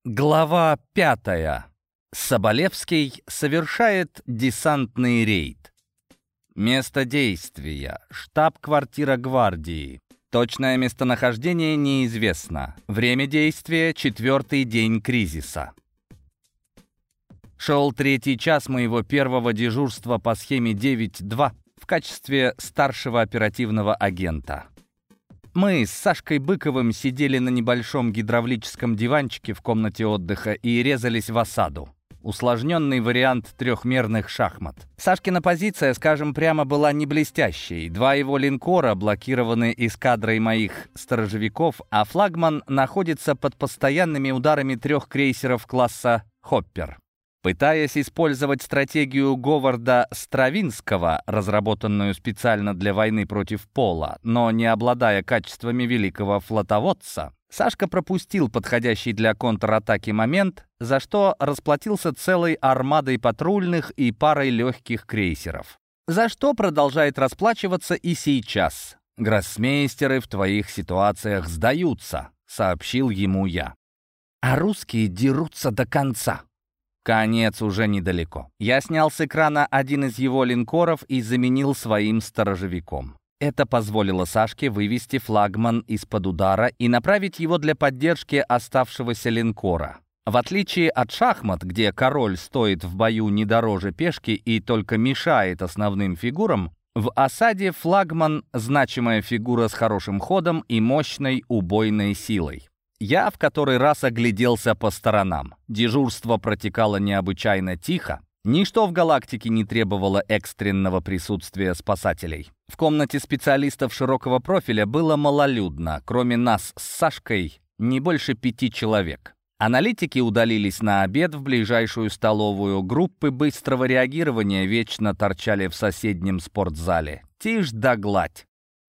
Глава 5. Соболевский совершает десантный рейд. Место действия. Штаб-квартира гвардии. Точное местонахождение неизвестно. Время действия — 4-й день кризиса. Шел 3-й час моего первого дежурства по схеме 9-2 в качестве старшего оперативного агента. Мы с Сашкой Быковым сидели на небольшом гидравлическом диванчике в комнате отдыха и резались в осаду. Усложненный вариант трехмерных шахмат. Сашкина позиция, скажем прямо, была не блестящей. 2 его линкора блокированы эскадрой моих сторожевиков, а флагман находится под постоянными ударами 3 крейсеров класса «Хоппер». Пытаясь использовать стратегию Говарда Стравинского, разработанную специально для войны против Пола, но не обладая качествами великого флотоводца, Сашка пропустил подходящий для контратаки момент, за что расплатился целой армадой патрульных и парой легких крейсеров. За что продолжает расплачиваться и сейчас. «Гроссмейстеры в твоих ситуациях сдаются», — сообщил ему я. «А русские дерутся до конца». Конец уже недалеко. Я снял с экрана один из его линкоров и заменил своим сторожевиком. Это позволило Сашке вывести флагман из-под удара и направить его для поддержки оставшегося линкора. В отличие от шахмат, где король стоит в бою не дороже пешки и только мешает основным фигурам, в осаде флагман — значимая фигура с хорошим ходом и мощной убойной силой. Я в который раз огляделся по сторонам. Дежурство протекало необычайно тихо. Ничто в галактике не требовало экстренного присутствия спасателей. В комнате специалистов широкого профиля было малолюдно. Кроме нас с Сашкой, не больше 5 человек. Аналитики удалились на обед в ближайшую столовую. Группы быстрого реагирования вечно торчали в соседнем спортзале. Тишь да гладь.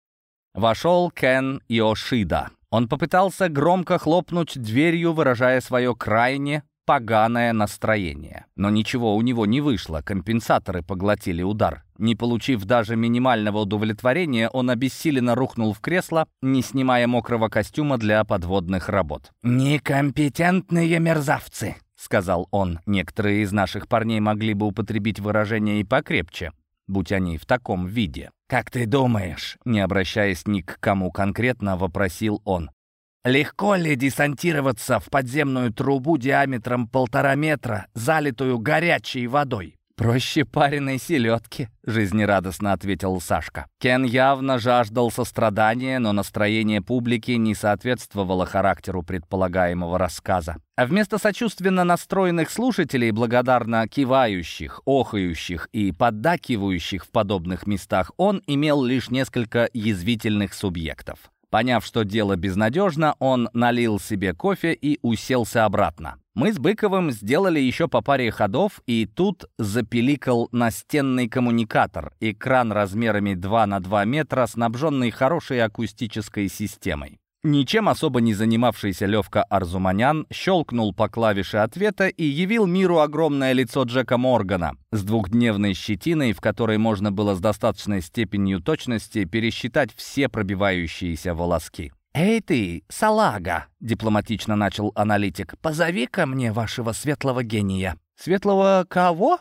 Вошел Кен Йошида. Он попытался громко хлопнуть дверью, выражая свое крайне поганое настроение. Но ничего у него не вышло, компенсаторы поглотили удар. Не получив даже минимального удовлетворения, он обессиленно рухнул в кресло, не снимая мокрого костюма для подводных работ. «Некомпетентные мерзавцы», — сказал он. Некоторые из наших парней могли бы употребить выражение и покрепче, будь они в таком виде. «Как ты думаешь?» — не обращаясь ни к кому конкретно, вопросил он. «Легко ли десантироваться в подземную трубу диаметром 1,5 метра, залитую горячей водой?» «Проще пареной селедки», — жизнерадостно ответил Сашка. Кен явно жаждал сострадания, но настроение публики не соответствовало характеру предполагаемого рассказа. А вместо сочувственно настроенных слушателей, благодарно кивающих, охающих и поддакивающих в подобных местах, он имел лишь несколько язвительных субъектов. Поняв, что дело безнадежно, он налил себе кофе и уселся обратно. Мы с Быковым сделали еще по паре ходов, и тут запиликал настенный коммуникатор, экран размерами 2 на 2 метра, снабженный хорошей акустической системой. Ничем особо не занимавшийся Левка Арзуманян щелкнул по клавише ответа и явил миру огромное лицо Джека Моргана с 2-дневной щетиной, в которой можно было с достаточной степенью точности пересчитать все пробивающиеся волоски. «Эй ты, салага!» — дипломатично начал аналитик. «Позови ко мне вашего светлого гения». «Светлого кого?»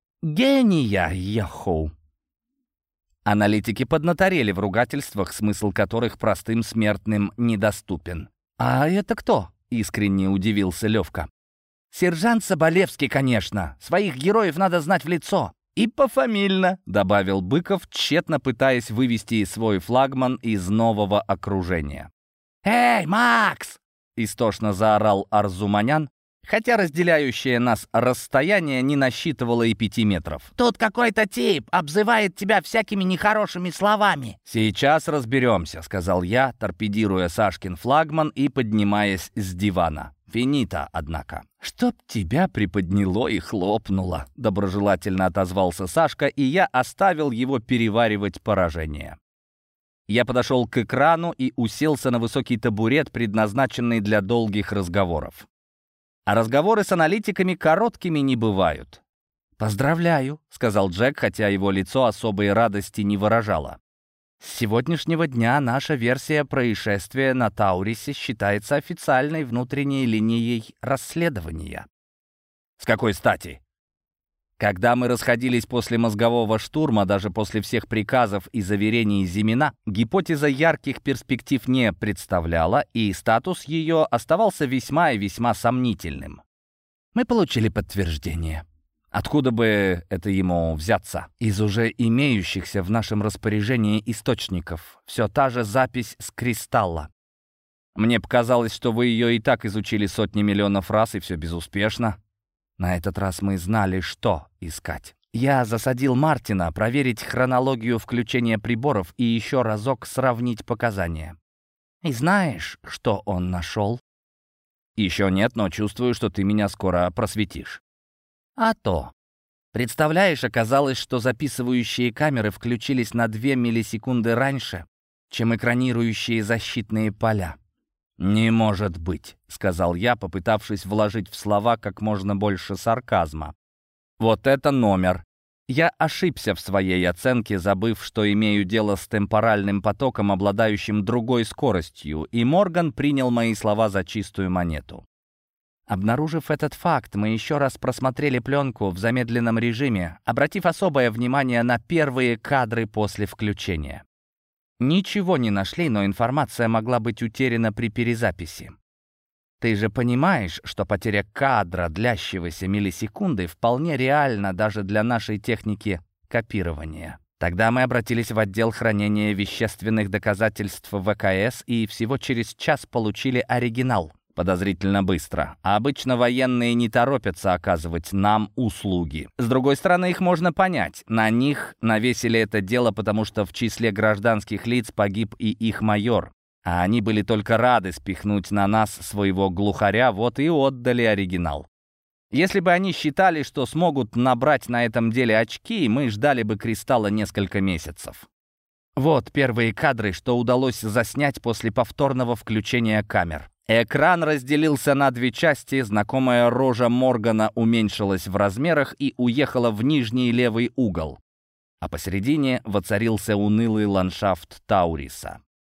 «Гения, яху!» Аналитики поднаторели в ругательствах, смысл которых простым смертным недоступен. «А это кто?» — искренне удивился Левка. «Сержант Соболевский, конечно. Своих героев надо знать в лицо. И пофамильно», — добавил Быков, тщетно пытаясь вывести свой флагман из нового окружения. «Эй, Макс!» — истошно заорал Арзуманян, хотя разделяющее нас расстояние не насчитывало и 5 метров. «Тут какой-то тип обзывает тебя всякими нехорошими словами». «Сейчас разберемся», — сказал я, торпедируя Сашкин флагман и поднимаясь с дивана. «Финита, однако». «Чтоб тебя приподняло и хлопнуло», — доброжелательно отозвался Сашка, и я оставил его переваривать поражение. Я подошел к экрану и уселся на высокий табурет, предназначенный для долгих разговоров. А разговоры с аналитиками короткими не бывают. «Поздравляю», — сказал Джек, хотя его лицо особой радости не выражало. С сегодняшнего дня наша версия происшествия на Таурисе считается официальной внутренней линией расследования». «С какой стати?» «Когда мы расходились после мозгового штурма, даже после всех приказов и заверений Зимина, гипотеза ярких перспектив не представляла, и статус ее оставался весьма и весьма сомнительным. Мы получили подтверждение. Откуда бы это ему взяться? Из уже имеющихся в нашем распоряжении источников. Все та же запись с кристалла. Мне показалось, что вы ее и так изучили сотни миллионов раз, и все безуспешно. На этот раз мы знали, что искать. Я засадил Мартина проверить хронологию включения приборов и еще разок сравнить показания. И знаешь, что он нашел?» «Еще нет, но чувствую, что ты меня скоро просветишь». «А то. Представляешь, оказалось, что записывающие камеры включились на 2 миллисекунды раньше, чем экранирующие защитные поля». «Не может быть», — сказал я, попытавшись вложить в слова как можно больше сарказма. «Вот это номер!» Я ошибся в своей оценке, забыв, что имею дело с темпоральным потоком, обладающим другой скоростью, и Морган принял мои слова за чистую монету. Обнаружив этот факт, мы еще раз просмотрели пленку в замедленном режиме, обратив особое внимание на первые кадры после включения. Ничего не нашли, но информация могла быть утеряна при перезаписи. Ты же понимаешь, что потеря кадра, длящегося миллисекунды, вполне реальна даже для нашей техники копирования. Тогда мы обратились в отдел хранения вещественных доказательств ВКС и всего через час получили оригинал. Подозрительно быстро. А обычно военные не торопятся оказывать нам услуги. С другой стороны, их можно понять. На них навесили это дело, потому что в числе гражданских лиц погиб и их майор. А они были только рады спихнуть на нас своего глухаря, вот и отдали оригинал. Если бы они считали, что смогут набрать на этом деле очки, мы ждали бы кристалла несколько месяцев. Вот первые кадры, что удалось заснять после повторного включения камер. Экран разделился на 2 части, знакомая рожа Моргана уменьшилась в размерах и уехала в нижний левый угол, а посередине воцарился унылый ландшафт Тауриса.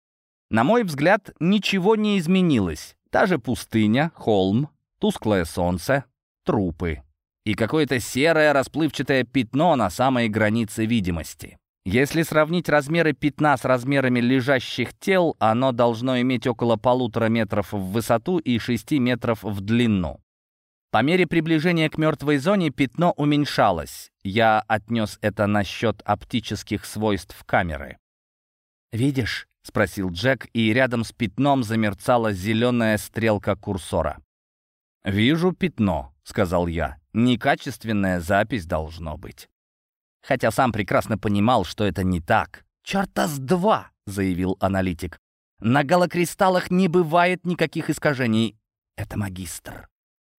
На мой взгляд, ничего не изменилось. Та же пустыня, холм, тусклое солнце, трупы и какое-то серое расплывчатое пятно на самой границе видимости. Если сравнить размеры пятна с размерами лежащих тел, оно должно иметь около 1,5 метров в высоту и 6 метров в длину. По мере приближения к мертвой зоне пятно уменьшалось. Я отнес это насчет оптических свойств камеры. «Видишь?» — спросил Джек, и рядом с пятном замерцала зеленая стрелка курсора. «Вижу пятно», — сказал я. «Некачественная запись должно быть». Хотя сам прекрасно понимал, что это не так. «Чёрта с два!» — заявил аналитик. «На голокристаллах не бывает никаких искажений. Это магистр».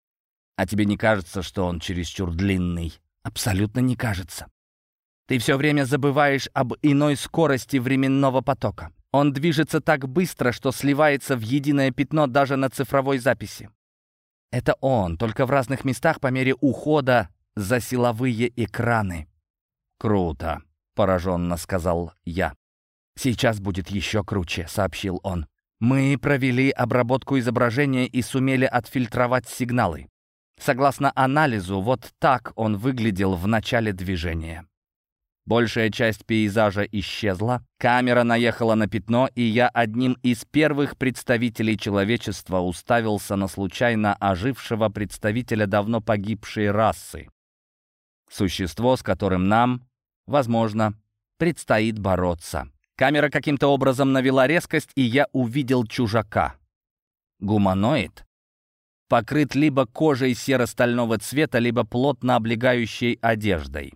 «А тебе не кажется, что он чересчур длинный?» «Абсолютно не кажется. Ты все время забываешь об иной скорости временного потока. Он движется так быстро, что сливается в единое пятно даже на цифровой записи. Это он, только в разных местах по мере ухода за силовые экраны». «Круто», — пораженно сказал я. «Сейчас будет еще круче», — сообщил он. «Мы провели обработку изображения и сумели отфильтровать сигналы. Согласно анализу, вот так он выглядел в начале движения. Большая часть пейзажа исчезла, камера наехала на пятно, и я одним из первых представителей человечества уставился на случайно ожившего представителя давно погибшей расы. Существо, с которым нам, возможно, предстоит бороться. Камера каким-то образом навела резкость, и я увидел чужака. Гуманоид, покрыт либо кожей серо-стального цвета, либо плотно облегающей одеждой.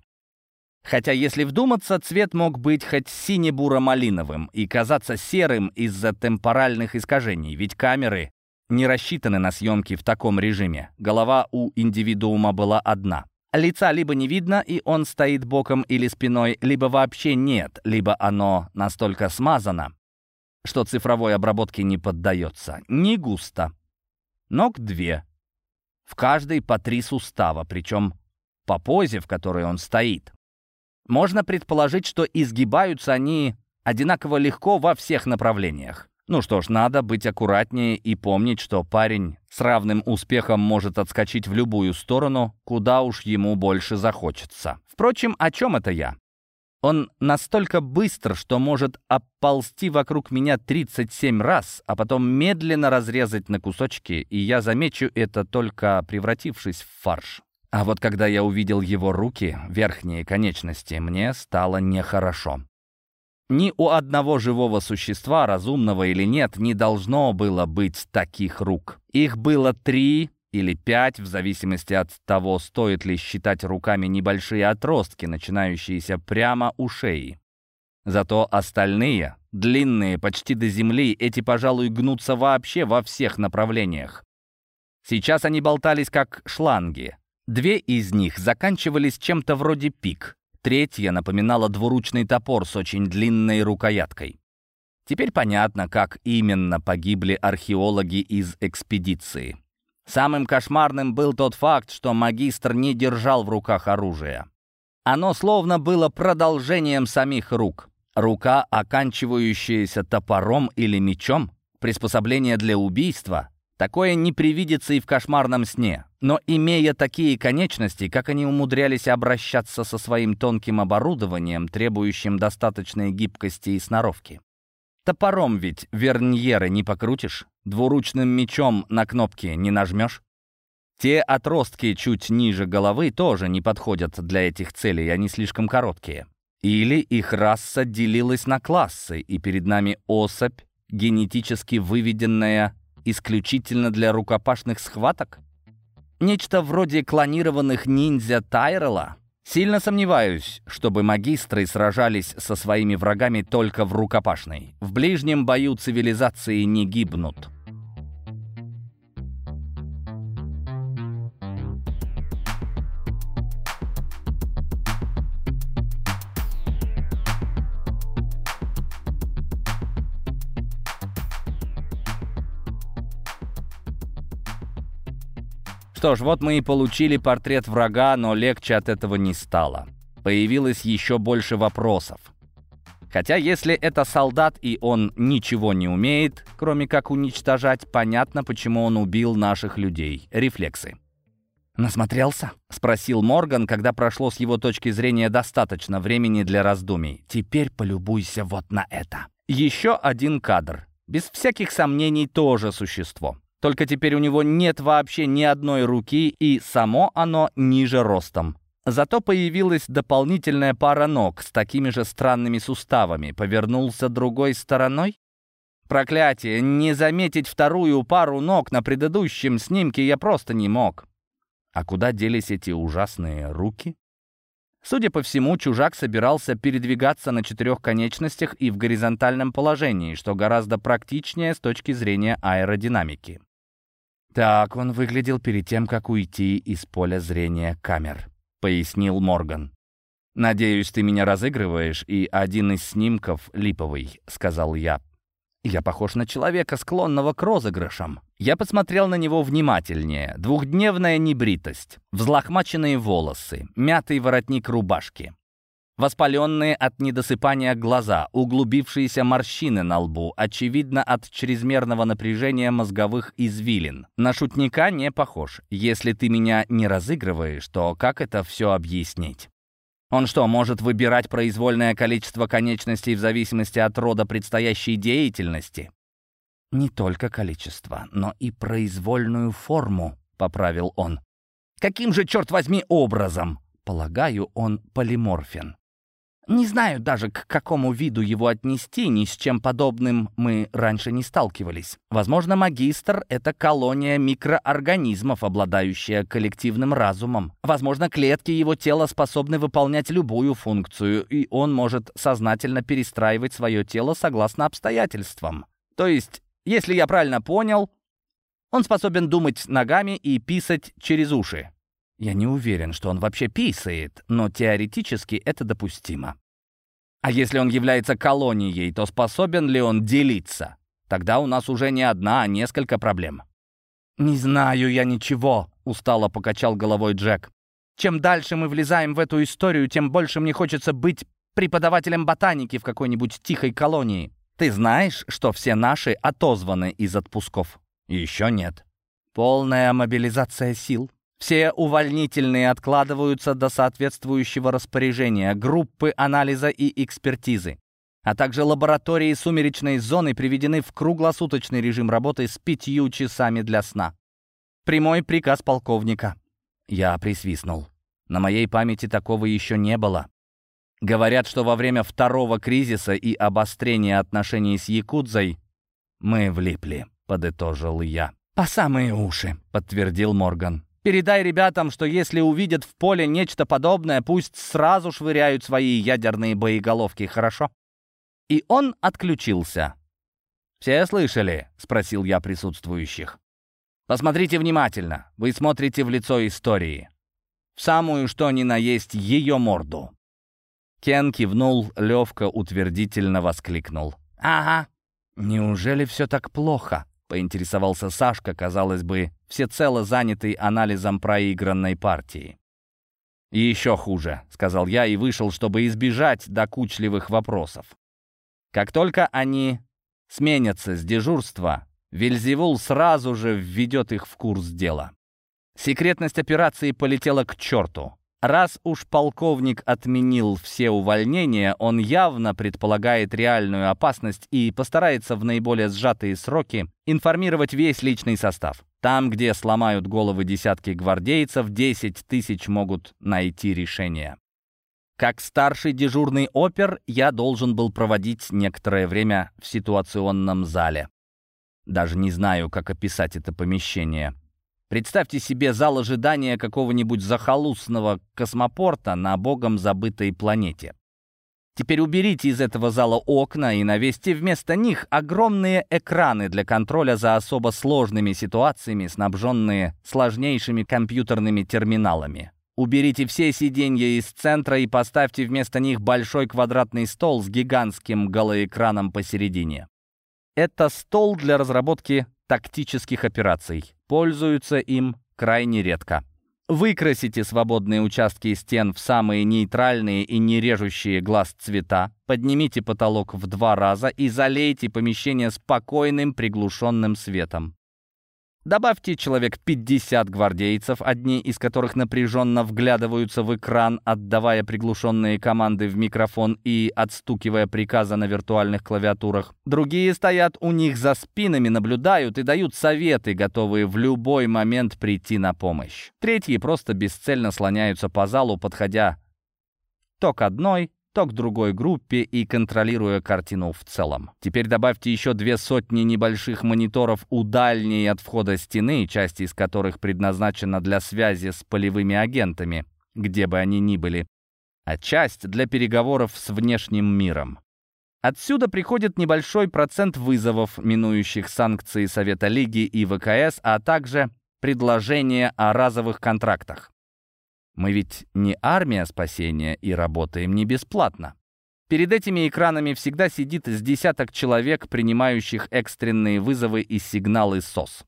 Хотя, если вдуматься, цвет мог быть хоть сине-буро-малиновым и казаться серым из-за темпоральных искажений, ведь камеры не рассчитаны на съемки в таком режиме. Голова у индивидуума была одна. Лица либо не видно, и он стоит боком или спиной, либо вообще нет, либо оно настолько смазано, что цифровой обработке не поддается. Не густо. Ног 2. В каждой по 3 сустава, причем по позе, в которой он стоит. Можно предположить, что изгибаются они одинаково легко во всех направлениях. Ну что ж, надо быть аккуратнее и помнить, что парень с равным успехом может отскочить в любую сторону, куда уж ему больше захочется. Впрочем, о чем это я? Он настолько быстр, что может оползти вокруг меня 37 раз, а потом медленно разрезать на кусочки, и я замечу это, только превратившись в фарш. А вот когда я увидел его руки, верхние конечности, мне стало нехорошо. Ни у одного живого существа, разумного или нет, не должно было быть таких рук. Их было 3 или 5, в зависимости от того, стоит ли считать руками небольшие отростки, начинающиеся прямо у шеи. Зато остальные, длинные почти до земли, эти, пожалуй, гнутся вообще во всех направлениях. Сейчас они болтались как шланги. 2 из них заканчивались чем-то вроде пик. 3 напоминала двуручный топор с очень длинной рукояткой. Теперь понятно, как именно погибли археологи из экспедиции. Самым кошмарным был тот факт, что магистр не держал в руках оружие. Оно словно было продолжением самих рук. Рука, оканчивающаяся топором или мечом, приспособление для убийства. Такое не привидится и в кошмарном сне. Но имея такие конечности, как они умудрялись обращаться со своим тонким оборудованием, требующим достаточной гибкости и сноровки? Топором ведь верньеры не покрутишь, двуручным мечом на кнопки не нажмешь. Те отростки чуть ниже головы тоже не подходят для этих целей, они слишком короткие. Или их раса делилась на классы, и перед нами особь, генетически выведенная исключительно для рукопашных схваток? Нечто вроде клонированных ниндзя Тайрелла? Сильно сомневаюсь, чтобы магистры сражались со своими врагами только в рукопашной. В ближнем бою цивилизации не гибнут. Что ж, вот мы и получили портрет врага, но легче от этого не стало. Появилось еще больше вопросов. Хотя если это солдат и он ничего не умеет, кроме как уничтожать, понятно, почему он убил наших людей. Рефлексы. «Насмотрелся?» — спросил Морган, когда прошло с его точки зрения достаточно времени для раздумий. «Теперь полюбуйся вот на это». Еще один кадр. Без всяких сомнений тоже существо. Только теперь у него нет вообще ни одной руки, и само оно ниже ростом. Зато появилась дополнительная пара ног с такими же странными суставами. Повернулся другой стороной? Проклятие, не заметить вторую пару ног на предыдущем снимке я просто не мог. А куда делись эти ужасные руки? Судя по всему, чужак собирался передвигаться на 4 конечностях и в горизонтальном положении, что гораздо практичнее с точки зрения аэродинамики. «Так он выглядел перед тем, как уйти из поля зрения камер», — пояснил Морган. «Надеюсь, ты меня разыгрываешь, и один из снимков липовый», — сказал я. «Я похож на человека, склонного к розыгрышам». Я посмотрел на него внимательнее. 2-дневная небритость, взлохмаченные волосы, мятый воротник рубашки. Воспаленные от недосыпания глаза, углубившиеся морщины на лбу, очевидно, от чрезмерного напряжения мозговых извилин. На шутника не похож. Если ты меня не разыгрываешь, то как это все объяснить? Он что, может выбирать произвольное количество конечностей в зависимости от рода предстоящей деятельности? Не только количество, но и произвольную форму, поправил он. Каким же, черт возьми, образом? Полагаю, он полиморфен. Не знаю даже, к какому виду его отнести, ни с чем подобным мы раньше не сталкивались. Возможно, магистр — это колония микроорганизмов, обладающая коллективным разумом. Возможно, клетки его тела способны выполнять любую функцию, и он может сознательно перестраивать свое тело согласно обстоятельствам. То есть, если я правильно понял, он способен думать ногами и писать через уши. Я не уверен, что он вообще писает, но теоретически это допустимо. А если он является колонией, то способен ли он делиться? Тогда у нас уже не одна, а несколько проблем. «Не знаю я ничего», — устало покачал головой Джек. «Чем дальше мы влезаем в эту историю, тем больше мне хочется быть преподавателем ботаники в какой-нибудь тихой колонии. Ты знаешь, что все наши отозваны из отпусков? Еще нет. Полная мобилизация сил. Все увольнительные откладываются до соответствующего распоряжения, группы анализа и экспертизы, а также лаборатории сумеречной зоны приведены в круглосуточный режим работы с 5 часами для сна. Прямой приказ полковника. Я присвистнул. На моей памяти такого еще не было. Говорят, что во время второго кризиса и обострения отношений с якудзой мы влипли, подытожил я. «По самые уши», — подтвердил Морган. «Передай ребятам, что если увидят в поле нечто подобное, пусть сразу швыряют свои ядерные боеголовки, хорошо?» И он отключился. «Все слышали?» — спросил я присутствующих. «Посмотрите внимательно. Вы смотрите в лицо истории. В самую что ни на есть ее морду». Кен кивнул, Левка утвердительно воскликнул. «Ага». «Неужели все так плохо?» — поинтересовался Сашка, казалось бы, всецело занятый анализом проигранной партии. «Еще хуже», — сказал я и вышел, чтобы избежать докучливых вопросов. Как только они сменятся с дежурства, Вельзевул сразу же введет их в курс дела. Секретность операции полетела к черту. Раз уж полковник отменил все увольнения, он явно предполагает реальную опасность и постарается в наиболее сжатые сроки информировать весь личный состав. Там, где сломают головы десятки гвардейцев, 10 тысяч могут найти решение. Как старший дежурный опер, я должен был проводить некоторое время в ситуационном зале. Даже не знаю, как описать это помещение. Представьте себе зал ожидания какого-нибудь захолустного космопорта на богом забытой планете. Теперь уберите из этого зала окна и навесьте вместо них огромные экраны для контроля за особо сложными ситуациями, снабженные сложнейшими компьютерными терминалами. Уберите все сиденья из центра и поставьте вместо них большой квадратный стол с гигантским голоэкраном посередине. Это стол для разработки тактических операций. Пользуются им крайне редко. Выкрасите свободные участки стен в самые нейтральные и не режущие глаз цвета, поднимите потолок в 2 раза и залейте помещение спокойным приглушенным светом. Добавьте человек 50 гвардейцев, одни из которых напряженно вглядываются в экран, отдавая приглушенные команды в микрофон и отстукивая приказы на виртуальных клавиатурах. Другие стоят у них за спинами, наблюдают и дают советы, готовые в любой момент прийти на помощь. Третьи просто бесцельно слоняются по залу, подходя то к одной, то к другой группе и контролируя картину в целом. Теперь добавьте еще 200 небольших мониторов у дальней от входа стены, часть из которых предназначена для связи с полевыми агентами, где бы они ни были, а часть для переговоров с внешним миром. Отсюда приходит небольшой процент вызовов, минующих санкции Совета Лиги и ВКС, а также предложения о разовых контрактах. Мы ведь не армия спасения и работаем не бесплатно. Перед этими экранами всегда сидит с десяток человек, принимающих экстренные вызовы и сигналы СОС.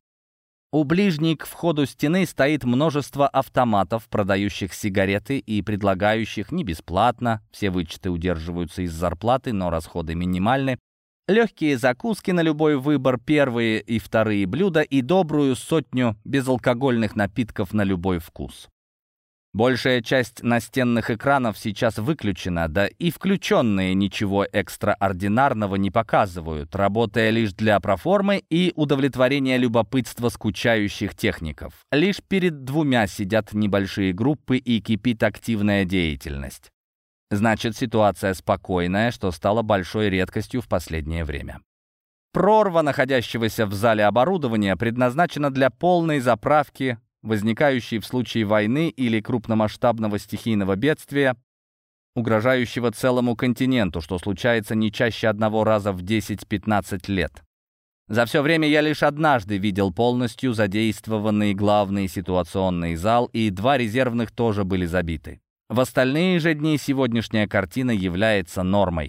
У ближней к входу стены стоит множество автоматов, продающих сигареты и предлагающих не бесплатно, все вычеты удерживаются из зарплаты, но расходы минимальны, легкие закуски на любой выбор, первые и вторые блюда и добрую 100 безалкогольных напитков на любой вкус. Большая часть настенных экранов сейчас выключена, да и включенные ничего экстраординарного не показывают, работая лишь для проформы и удовлетворения любопытства скучающих техников. Лишь перед 2 сидят небольшие группы и кипит активная деятельность. Значит, ситуация спокойная, что стало большой редкостью в последнее время. Прорва находящегося в зале оборудования предназначена для полной заправки, возникающей в случае войны или крупномасштабного стихийного бедствия, угрожающего целому континенту, что случается не чаще 1 раза в 10-15 лет. За все время я лишь однажды видел полностью задействованный главный ситуационный зал, и 2 резервных тоже были забиты. В остальные же дни сегодняшняя картина является нормой.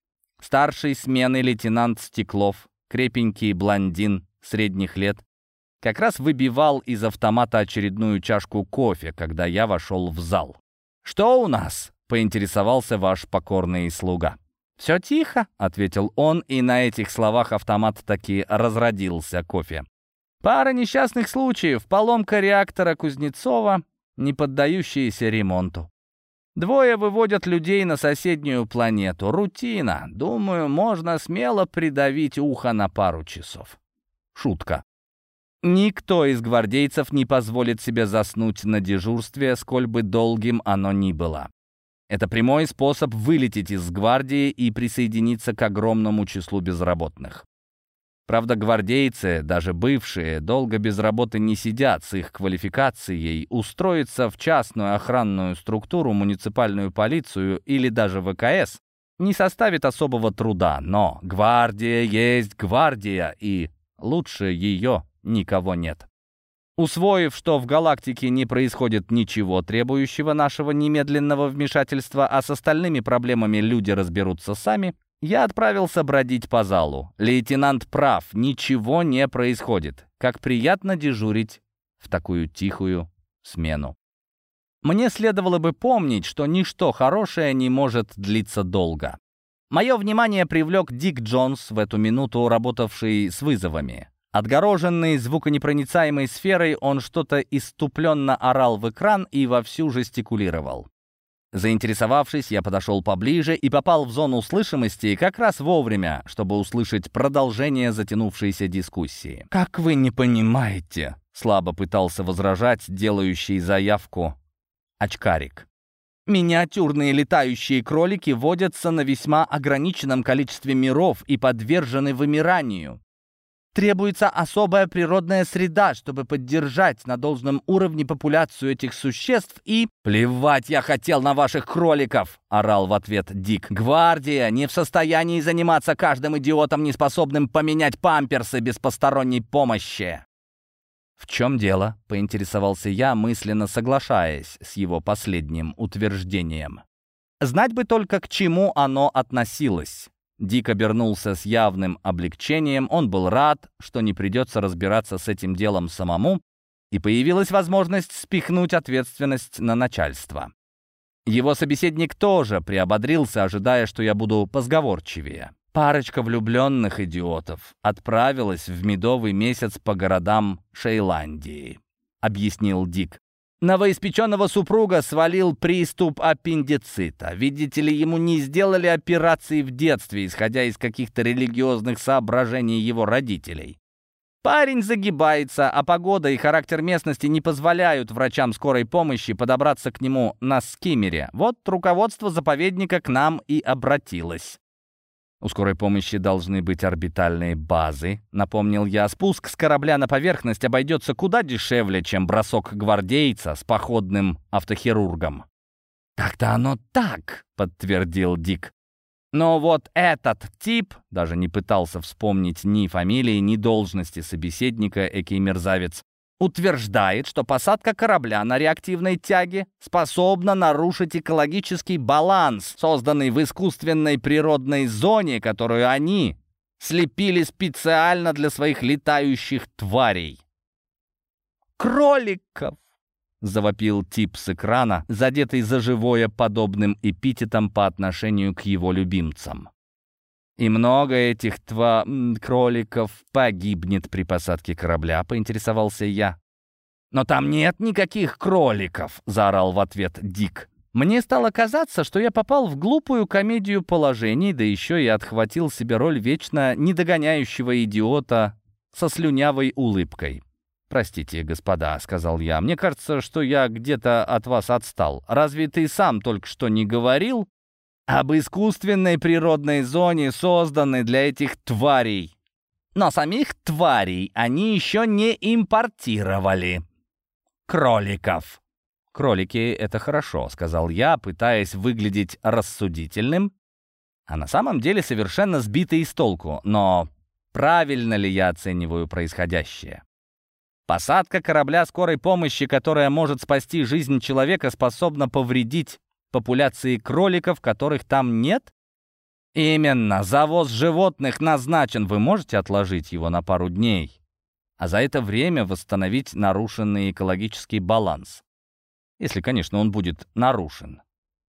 Старший смены лейтенант Стеклов, крепенький блондин средних лет, как раз выбивал из автомата очередную чашку кофе, когда я вошел в зал. «Что у нас?» поинтересовался ваш покорный слуга. «Все тихо», — ответил он, и на этих словах автомат таки разродился кофе. «Пара несчастных случаев, поломка реактора Кузнецова, не поддающиеся ремонту. 2 выводят людей на соседнюю планету. Рутина. Думаю, можно смело придавить ухо на пару часов». Шутка. Никто из гвардейцев не позволит себе заснуть на дежурстве, сколь бы долгим оно ни было. Это прямой способ вылететь из гвардии и присоединиться к огромному числу безработных. Правда, гвардейцы, даже бывшие, долго без работы не сидят. С их квалификацией устроиться в частную охранную структуру, муниципальную полицию или даже ВКС не составит особого труда. Но гвардия есть гвардия, и лучше ее никого нет. Усвоив, что в галактике не происходит ничего, требующего нашего немедленного вмешательства, а с остальными проблемами люди разберутся сами, я отправился бродить по залу. Лейтенант прав, ничего не происходит. Как приятно дежурить в такую тихую смену. Мне следовало бы помнить, что ничто хорошее не может длиться долго. Мое внимание привлек Дик Джонс, в эту минуту работавший с вызовами. Отгороженный звуконепроницаемой сферой, он что-то исступленно орал в экран и вовсю жестикулировал. Заинтересовавшись, я подошел поближе и попал в зону слышимости как раз вовремя, чтобы услышать продолжение затянувшейся дискуссии. «Как вы не понимаете?» — слабо пытался возражать делающий заявку очкарик. «Миниатюрные летающие кролики водятся на весьма ограниченном количестве миров и подвержены вымиранию. Требуется особая природная среда, чтобы поддержать на должном уровне популяцию этих существ и...» «Плевать я хотел на ваших кроликов!» — орал в ответ Дик. «Гвардия не в состоянии заниматься каждым идиотом, не способным поменять памперсы без посторонней помощи!» «В чем дело?» — поинтересовался я, мысленно соглашаясь с его последним утверждением. Знать бы только, к чему оно относилось. Дик обернулся с явным облегчением. Он был рад, что не придется разбираться с этим делом самому, и появилась возможность спихнуть ответственность на начальство. Его собеседник тоже приободрился, ожидая, что я буду позговорчивее. «Парочка влюбленных идиотов отправилась в медовый месяц по городам Шейландии», — объяснил Дик. «Новоиспеченного супруга свалил приступ аппендицита. Видите ли, ему не сделали операции в детстве, исходя из каких-то религиозных соображений его родителей. Парень загибается, а погода и характер местности не позволяют врачам скорой помощи подобраться к нему на скиммере. Вот руководство заповедника к нам и обратилось». «У скорой помощи должны быть орбитальные базы», — напомнил я. «Спуск с корабля на поверхность обойдется куда дешевле, чем бросок гвардейца с походным автохирургом». «Так-то оно так», — подтвердил Дик. «Но вот этот тип», — даже не пытался вспомнить ни фамилии, ни должности собеседника, экий мерзавец, утверждает, что посадка корабля на реактивной тяге способна нарушить экологический баланс, созданный в искусственной природной зоне, которую они слепили специально для своих летающих тварей. «Кроликов!» — завопил тип с экрана, задетый за живое подобным эпитетом по отношению к его любимцам. «И много этих кроликов погибнет при посадке корабля», — поинтересовался я. «Но там нет никаких кроликов», — заорал в ответ Дик. Мне стало казаться, что я попал в глупую комедию положений, да еще и отхватил себе роль вечно недогоняющего идиота со слюнявой улыбкой. «Простите, господа», — сказал я, — «мне кажется, что я где-то от вас отстал. Разве ты сам только что не говорил об искусственной природной зоне, созданной для этих тварей? Но самих тварей они еще не импортировали. Кроликов». «Кролики — это хорошо», — сказал я, пытаясь выглядеть рассудительным, а на самом деле совершенно сбитый с толку. Но правильно ли я оцениваю происходящее? Посадка корабля скорой помощи, которая может спасти жизнь человека, способна повредить популяции кроликов, которых там нет? Именно, завоз животных назначен. Вы можете отложить его на пару дней, а за это время восстановить нарушенный экологический баланс. Если, конечно, он будет нарушен.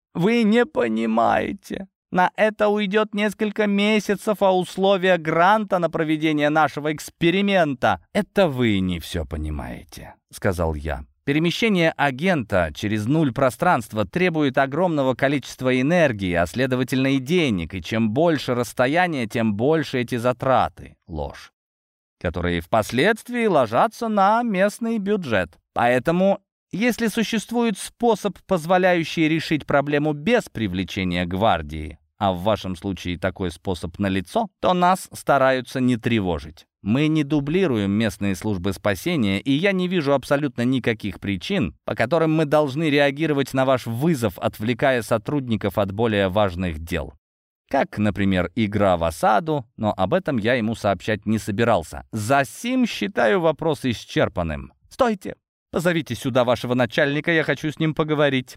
Вы не понимаете. На это уйдет несколько месяцев, а условия гранта на проведение нашего эксперимента. Это вы не все понимаете, сказал я. Перемещение агента через нуль пространства требует огромного количества энергии, а следовательно и денег, и чем больше расстояние, тем больше эти затраты. Ложь. Которые впоследствии ложатся на местный бюджет. Поэтому, если существует способ, позволяющий решить проблему без привлечения гвардии, а в вашем случае такой способ налицо, то нас стараются не тревожить. Мы не дублируем местные службы спасения, и я не вижу абсолютно никаких причин, по которым мы должны реагировать на ваш вызов, отвлекая сотрудников от более важных дел. Как, например, игра в осаду, но об этом я ему сообщать не собирался. Засим считаю вопрос исчерпанным. «Стойте! Позовите сюда вашего начальника, я хочу с ним поговорить».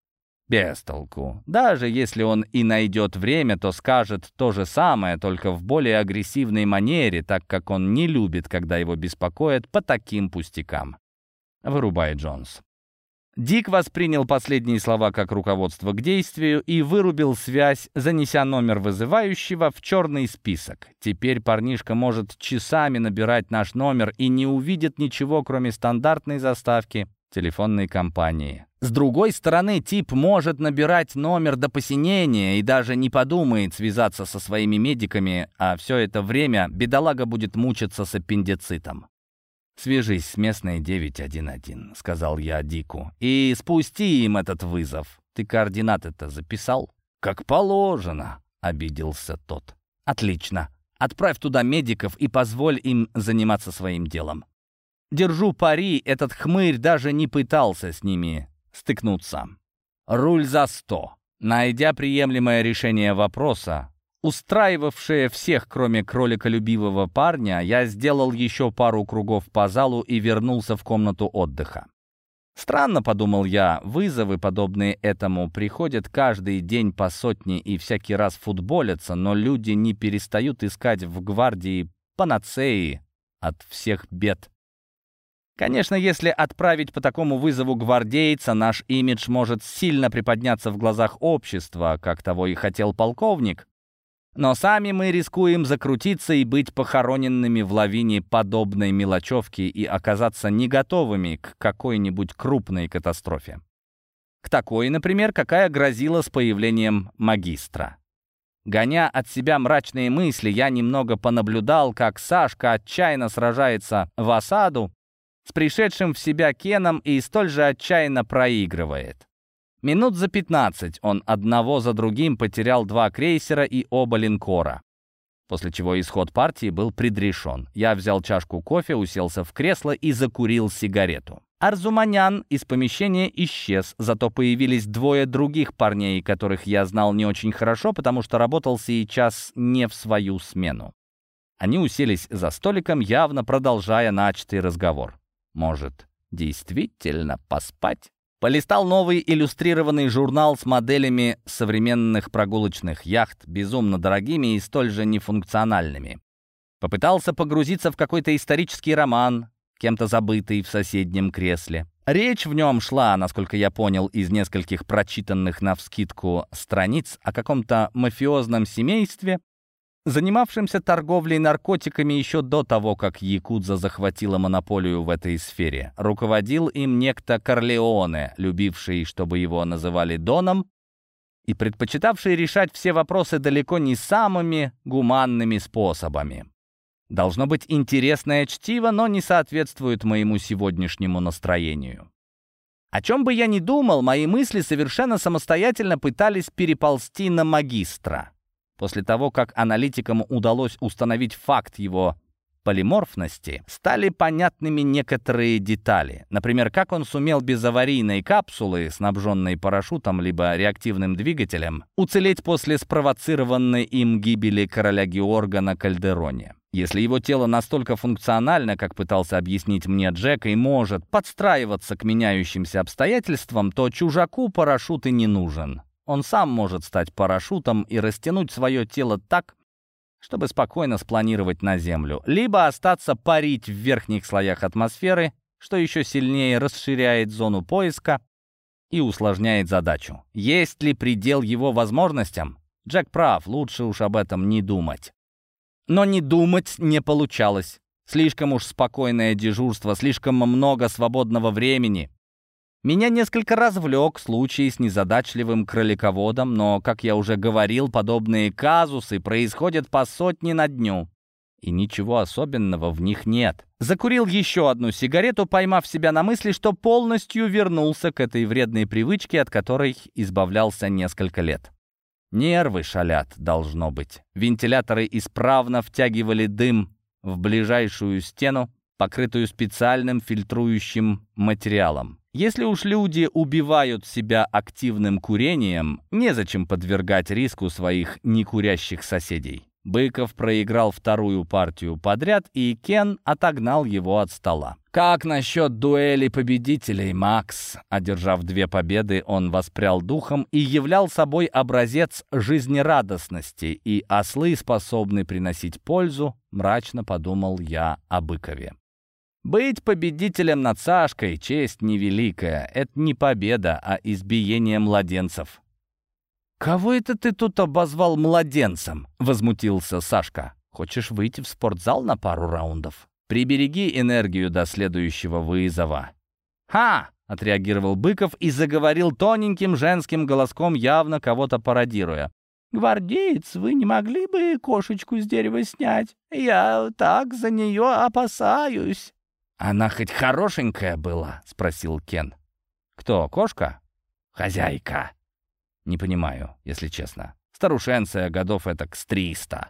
Без толку. Даже если он и найдет время, то скажет то же самое, только в более агрессивной манере, так как он не любит, когда его беспокоят по таким пустякам. Вырубает Джонс. Дик воспринял последние слова как руководство к действию и вырубил связь, занеся номер вызывающего в черный список. Теперь парнишка может часами набирать наш номер и не увидит ничего, кроме стандартной заставки телефонной компании. С другой стороны, тип может набирать номер до посинения и даже не подумает связаться со своими медиками, а все это время бедолага будет мучиться с аппендицитом. «Свяжись с местной 911», — сказал я Дику, — «и спусти им этот вызов. Ты координаты-то записал?» «Как положено», — обиделся тот. «Отлично. Отправь туда медиков и позволь им заниматься своим делом. Держу пари, этот хмырь даже не пытался с ними стыкнуться. Руль за 100. Найдя приемлемое решение вопроса, устраивавшее всех, кроме кроликолюбивого парня, я сделал еще пару кругов по залу и вернулся в комнату отдыха. Странно, подумал я, вызовы, подобные этому, приходят каждый день по сотне и всякий раз футболятся, но люди не перестают искать в гвардии панацеи от всех бед. Конечно, если отправить по такому вызову гвардейца, наш имидж может сильно приподняться в глазах общества, как того и хотел полковник. Но сами мы рискуем закрутиться и быть похороненными в лавине подобной мелочевки и оказаться не готовыми к какой-нибудь крупной катастрофе. К такой, например, какая грозила с появлением магистра. Гоня от себя мрачные мысли, я немного понаблюдал, как Сашка отчаянно сражается в осаду с пришедшим в себя Кеном и столь же отчаянно проигрывает. Минут за 15 он одного за другим потерял 2 крейсера и оба линкора, после чего исход партии был предрешен. Я взял чашку кофе, уселся в кресло и закурил сигарету. Арзуманян из помещения исчез, зато появились 2 других парней, которых я знал не очень хорошо, потому что работал сейчас не в свою смену. Они уселись за столиком, явно продолжая начатый разговор. Может, действительно поспать? Полистал новый иллюстрированный журнал с моделями современных прогулочных яхт, безумно дорогими и столь же нефункциональными. Попытался погрузиться в какой-то исторический роман, кем-то забытый в соседнем кресле. Речь в нем шла, насколько я понял, из нескольких прочитанных навскидку страниц о каком-то мафиозном семействе, занимавшимся торговлей наркотиками еще до того, как якудза захватила монополию в этой сфере. Руководил им некто Корлеоне, любивший, чтобы его называли Доном, и предпочитавший решать все вопросы далеко не самыми гуманными способами. Должно быть интересное чтиво, но не соответствует моему сегодняшнему настроению. О чем бы я ни думал, мои мысли совершенно самостоятельно пытались переползти на магистра. После того, как аналитикам удалось установить факт его полиморфности, стали понятными некоторые детали. Например, как он сумел без аварийной капсулы, снабженной парашютом либо реактивным двигателем, уцелеть после спровоцированной им гибели короля Георга на Кальдероне. Если его тело настолько функционально, как пытался объяснить мне Джек, и может подстраиваться к меняющимся обстоятельствам, то чужаку парашют и не нужен. Он сам может стать парашютом и растянуть свое тело так, чтобы спокойно спланировать на Землю, либо остаться парить в верхних слоях атмосферы, что еще сильнее расширяет зону поиска и усложняет задачу. Есть ли предел его возможностям? Джек прав, лучше уж об этом не думать. Но не думать не получалось. Слишком уж спокойное дежурство, слишком много свободного времени. Меня несколько раз влек случай с незадачливым кролиководом, но, как я уже говорил, подобные казусы происходят по сотне на дню. И ничего особенного в них нет. Закурил еще одну сигарету, поймав себя на мысли, что полностью вернулся к этой вредной привычке, от которой избавлялся несколько лет. Нервы шалят, должно быть. Вентиляторы исправно втягивали дым в ближайшую стену, покрытую специальным фильтрующим материалом. Если уж люди убивают себя активным курением, незачем подвергать риску своих некурящих соседей. Быков проиграл вторую партию подряд, и Кен отогнал его от стола. «Как насчет дуэли победителей, Макс?» Одержав 2 победы, он воспрял духом и являл собой образец жизнерадостности, и ослы способны приносить пользу, мрачно подумал я о Быкове. Быть победителем над Сашкой — честь невеликая. Это не победа, а избиение младенцев. «Кого это ты тут обозвал младенцем?» — возмутился Сашка. «Хочешь выйти в спортзал на пару раундов? Прибереги энергию до следующего вызова». «Ха!» — отреагировал Быков и заговорил тоненьким женским голоском, явно кого-то пародируя. «Гвардеец, вы не могли бы кошечку с дерева снять? Я так за нее опасаюсь». «Она хоть хорошенькая была?» — спросил Кен. «Кто, кошка?» «Хозяйка». «Не понимаю, если честно. Старушенция годов этак с 300.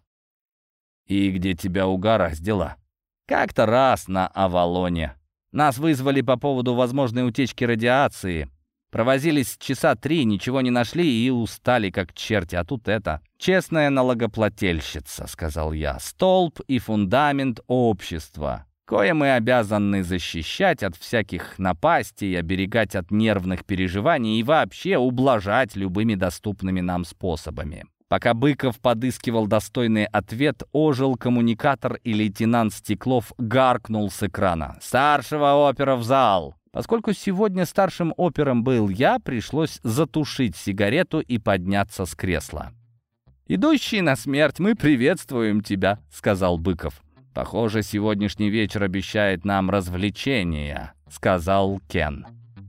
«И где тебя угар раздела?» «Как-то раз на Авалоне. Нас вызвали по поводу возможной утечки радиации. Провозились часа 3, ничего не нашли и устали как черти. А тут это. Честная налогоплательщица», — сказал я. «Столб и фундамент общества, кое мы обязаны защищать от всяких напастей, оберегать от нервных переживаний и вообще ублажать любыми доступными нам способами». Пока Быков подыскивал достойный ответ, ожил коммуникатор, и лейтенант Стеклов гаркнул с экрана: «Старшего опера в зал!». Поскольку сегодня старшим опером был я, пришлось затушить сигарету и подняться с кресла. «Идущий на смерть, мы приветствуем тебя», — сказал Быков. «Похоже, сегодняшний вечер обещает нам развлечения», — сказал Кен.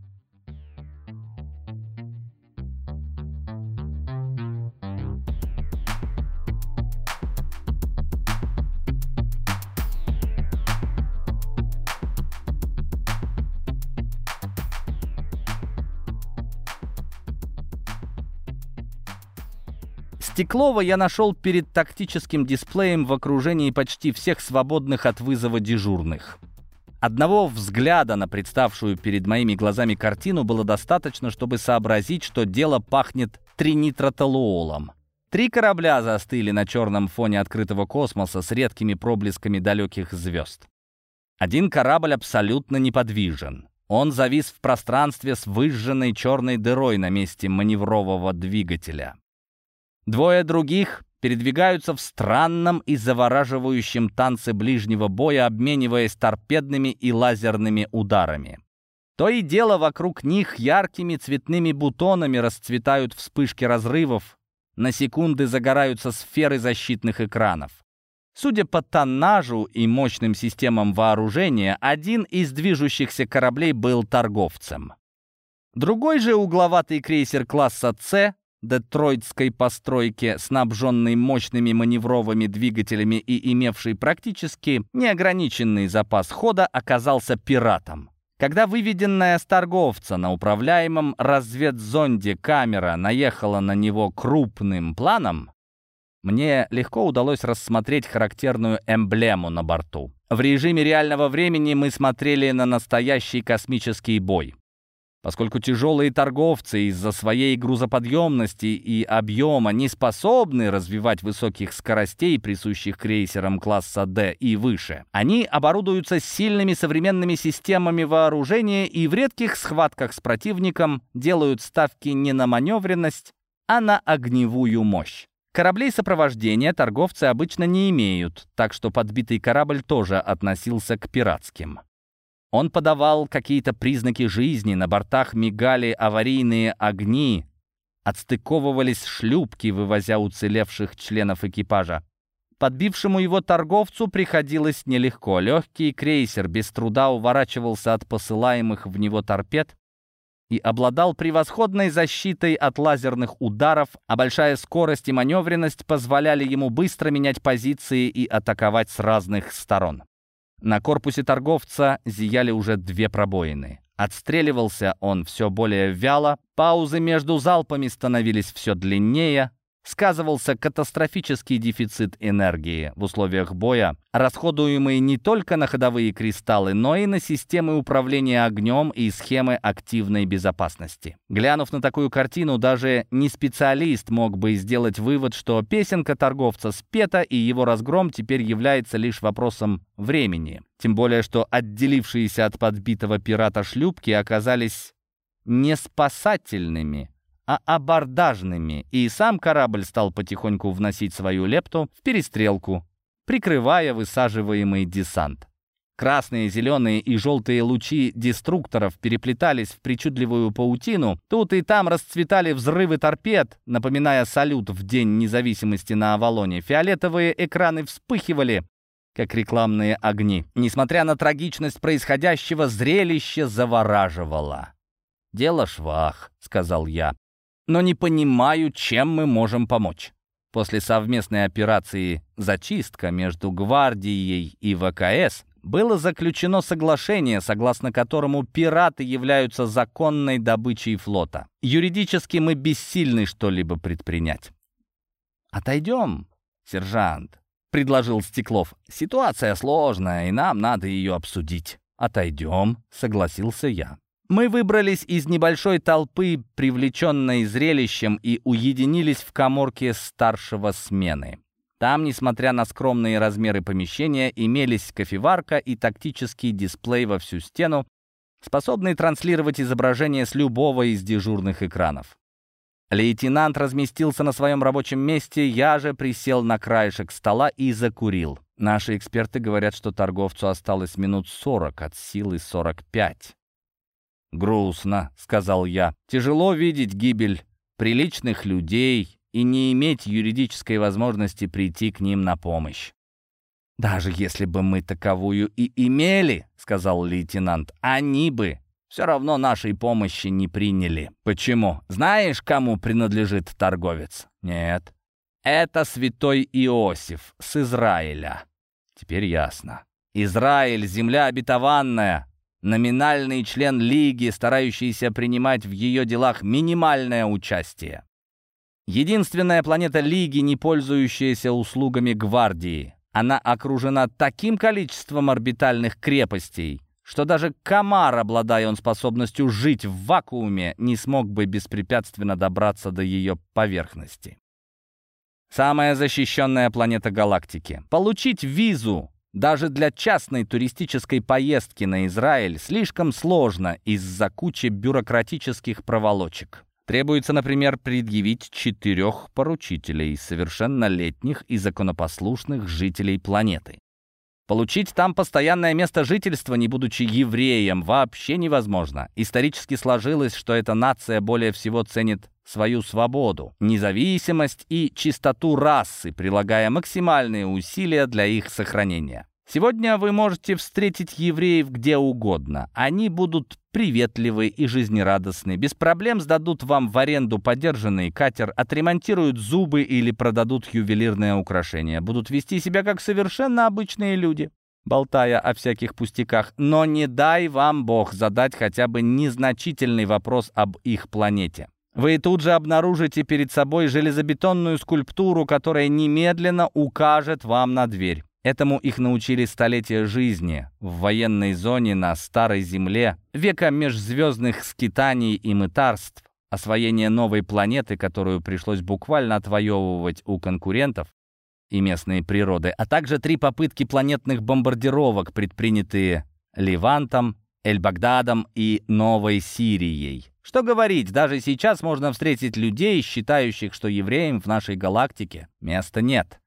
Стеклова я нашел перед тактическим дисплеем в окружении почти всех свободных от вызова дежурных. Одного взгляда на представшую перед моими глазами картину было достаточно, чтобы сообразить, что дело пахнет тринитротолуолом. 3 корабля застыли на черном фоне открытого космоса с редкими проблесками далеких звезд. Один корабль абсолютно неподвижен. Он завис в пространстве с выжженной черной дырой на месте маневрового двигателя. 2 других передвигаются в странном и завораживающем танце ближнего боя, обмениваясь торпедными и лазерными ударами. То и дело вокруг них яркими цветными бутонами расцветают вспышки разрывов, на секунды загораются сферы защитных экранов. Судя по тоннажу и мощным системам вооружения, один из движущихся кораблей был торговцем. Другой же угловатый крейсер класса «С» детройтской постройки, снабженный мощными маневровыми двигателями и имевший практически неограниченный запас хода, оказался пиратом. Когда выведенная с торговца на управляемом разведзонде камера наехала на него крупным планом, мне легко удалось рассмотреть характерную эмблему на борту. В режиме реального времени мы смотрели на настоящий космический бой. Поскольку тяжелые торговцы из-за своей грузоподъемности и объема не способны развивать высоких скоростей, присущих крейсерам класса «Д» и выше, они оборудуются сильными современными системами вооружения и в редких схватках с противником делают ставки не на маневренность, а на огневую мощь. Кораблей сопровождения торговцы обычно не имеют, так что подбитый корабль тоже относился к пиратским. Он подавал какие-то признаки жизни, на бортах мигали аварийные огни, отстыковывались шлюпки, вывозя уцелевших членов экипажа. Подбившему его торговцу приходилось нелегко. Легкий крейсер без труда уворачивался от посылаемых в него торпед и обладал превосходной защитой от лазерных ударов, а большая скорость и маневренность позволяли ему быстро менять позиции и атаковать с разных сторон. На корпусе торговца зияли уже 2 пробоины. Отстреливался он все более вяло, паузы между залпами становились все длиннее, сказывался катастрофический дефицит энергии в условиях боя, расходуемый не только на ходовые кристаллы, но и на системы управления огнем и схемы активной безопасности. Глянув на такую картину, даже не специалист мог бы сделать вывод, что песенка торговца спета, и его разгром теперь является лишь вопросом времени. Тем более, что отделившиеся от подбитого пирата шлюпки оказались не спасательными, а абордажными, и сам корабль стал потихоньку вносить свою лепту в перестрелку, прикрывая высаживаемый десант. Красные, зеленые и желтые лучи деструкторов переплетались в причудливую паутину. Тут и там расцветали взрывы торпед, напоминая салют в День независимости на Авалоне. Фиолетовые экраны вспыхивали, как рекламные огни. Несмотря на трагичность происходящего, зрелище завораживало. «Дело швах», — сказал я. «Но не понимаю, чем мы можем помочь». После совместной операции «Зачистка» между гвардией и ВКС было заключено соглашение, согласно которому пираты являются законной добычей флота. Юридически мы бессильны что-либо предпринять. «Отойдем, сержант», — предложил Стеклов. «Ситуация сложная, и нам надо ее обсудить». «Отойдем», — согласился я. Мы выбрались из небольшой толпы, привлеченной зрелищем, и уединились в каморке старшего смены. Там, несмотря на скромные размеры помещения, имелись кофеварка и тактический дисплей во всю стену, способный транслировать изображение с любого из дежурных экранов. Лейтенант разместился на своем рабочем месте, я же присел на краешек стола и закурил. Наши эксперты говорят, что торговцу осталось минут 40, от силы 45. «Грустно», — сказал я. «Тяжело видеть гибель приличных людей и не иметь юридической возможности прийти к ним на помощь». «Даже если бы мы таковую и имели, — сказал лейтенант, — они бы все равно нашей помощи не приняли». «Почему? Знаешь, кому принадлежит торговец?» «Нет». «Это святой Иосиф с Израиля». «Теперь ясно. Израиль — земля обетованная». Номинальный член Лиги, старающийся принимать в ее делах минимальное участие. Единственная планета Лиги, не пользующаяся услугами гвардии. Она окружена таким количеством орбитальных крепостей, что даже комар, обладая он способностью жить в вакууме, не смог бы беспрепятственно добраться до ее поверхности. Самая защищенная планета галактики. Получить визу даже для частной туристической поездки на Израиль слишком сложно из-за кучи бюрократических проволочек. Требуется, например, предъявить 4 поручителей, совершеннолетних и законопослушных жителей планеты. Получить там постоянное место жительства, не будучи евреем, вообще невозможно. Исторически сложилось, что эта нация более всего ценит свою свободу, независимость и чистоту расы, прилагая максимальные усилия для их сохранения. Сегодня вы можете встретить евреев где угодно. Они будут приветливы и жизнерадостны, без проблем сдадут вам в аренду подержанный катер, отремонтируют зубы или продадут ювелирное украшение, будут вести себя как совершенно обычные люди, болтая о всяких пустяках, но не дай вам Бог задать хотя бы незначительный вопрос об их планете. Вы тут же обнаружите перед собой железобетонную скульптуру, которая немедленно укажет вам на дверь. Этому их научили столетия жизни в военной зоне на Старой Земле, века межзвездных скитаний и мытарств, освоение новой планеты, которую пришлось буквально отвоевывать у конкурентов и местной природы, а также 3 попытки планетных бомбардировок, предпринятые Левантом, Эль-Багдадом и Новой Сирией. Что говорить, даже сейчас можно встретить людей, считающих, что евреям в нашей галактике места нет.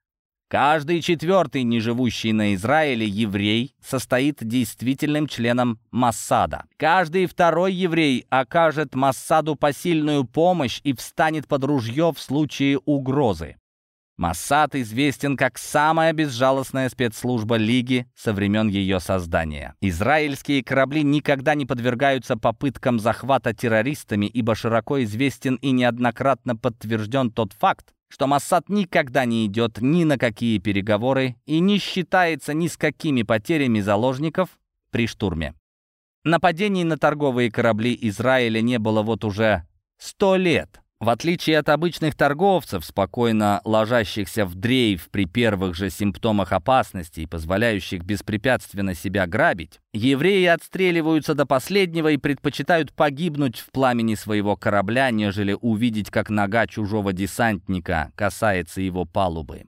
Каждый четвертый неживущий на Израиле еврей состоит действительным членом Моссада. Каждый второй еврей окажет Моссаду посильную помощь и встанет под ружье в случае угрозы. Моссад известен как самая безжалостная спецслужба Лиги со времен ее создания. Израильские корабли никогда не подвергаются попыткам захвата террористами, ибо широко известен и неоднократно подтвержден тот факт, что Моссад никогда не идет ни на какие переговоры и не считается ни с какими потерями заложников при штурме. Нападений на торговые корабли Израиля не было вот уже 100 лет. В отличие от обычных торговцев, спокойно ложащихся в дрейф при первых же симптомах опасности и позволяющих беспрепятственно себя грабить, евреи отстреливаются до последнего и предпочитают погибнуть в пламени своего корабля, нежели увидеть, как нога чужого десантника касается его палубы.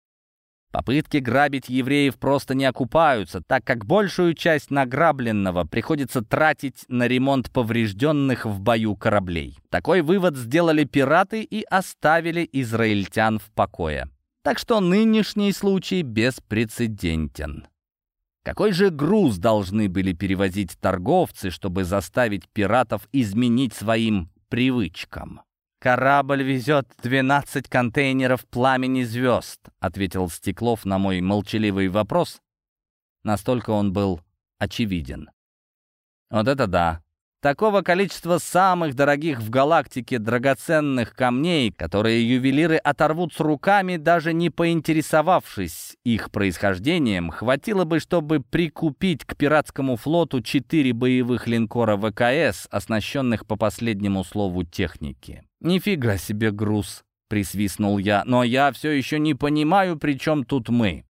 Попытки грабить евреев просто не окупаются, так как большую часть награбленного приходится тратить на ремонт поврежденных в бою кораблей. Такой вывод сделали пираты и оставили израильтян в покое. Так что нынешний случай беспрецедентен. Какой же груз должны были перевозить торговцы, чтобы заставить пиратов изменить своим привычкам? «Корабль везет 12 контейнеров пламени звезд», — ответил Стеклов на мой молчаливый вопрос. Настолько он был очевиден. Вот это да! Такого количества самых дорогих в галактике драгоценных камней, которые ювелиры оторвут с руками, даже не поинтересовавшись их происхождением, хватило бы, чтобы прикупить к пиратскому флоту 4 боевых линкора ВКС, оснащенных по последнему слову техники. «Нифига себе груз!» — присвистнул я. «Но я все еще не понимаю, при чем тут мы?»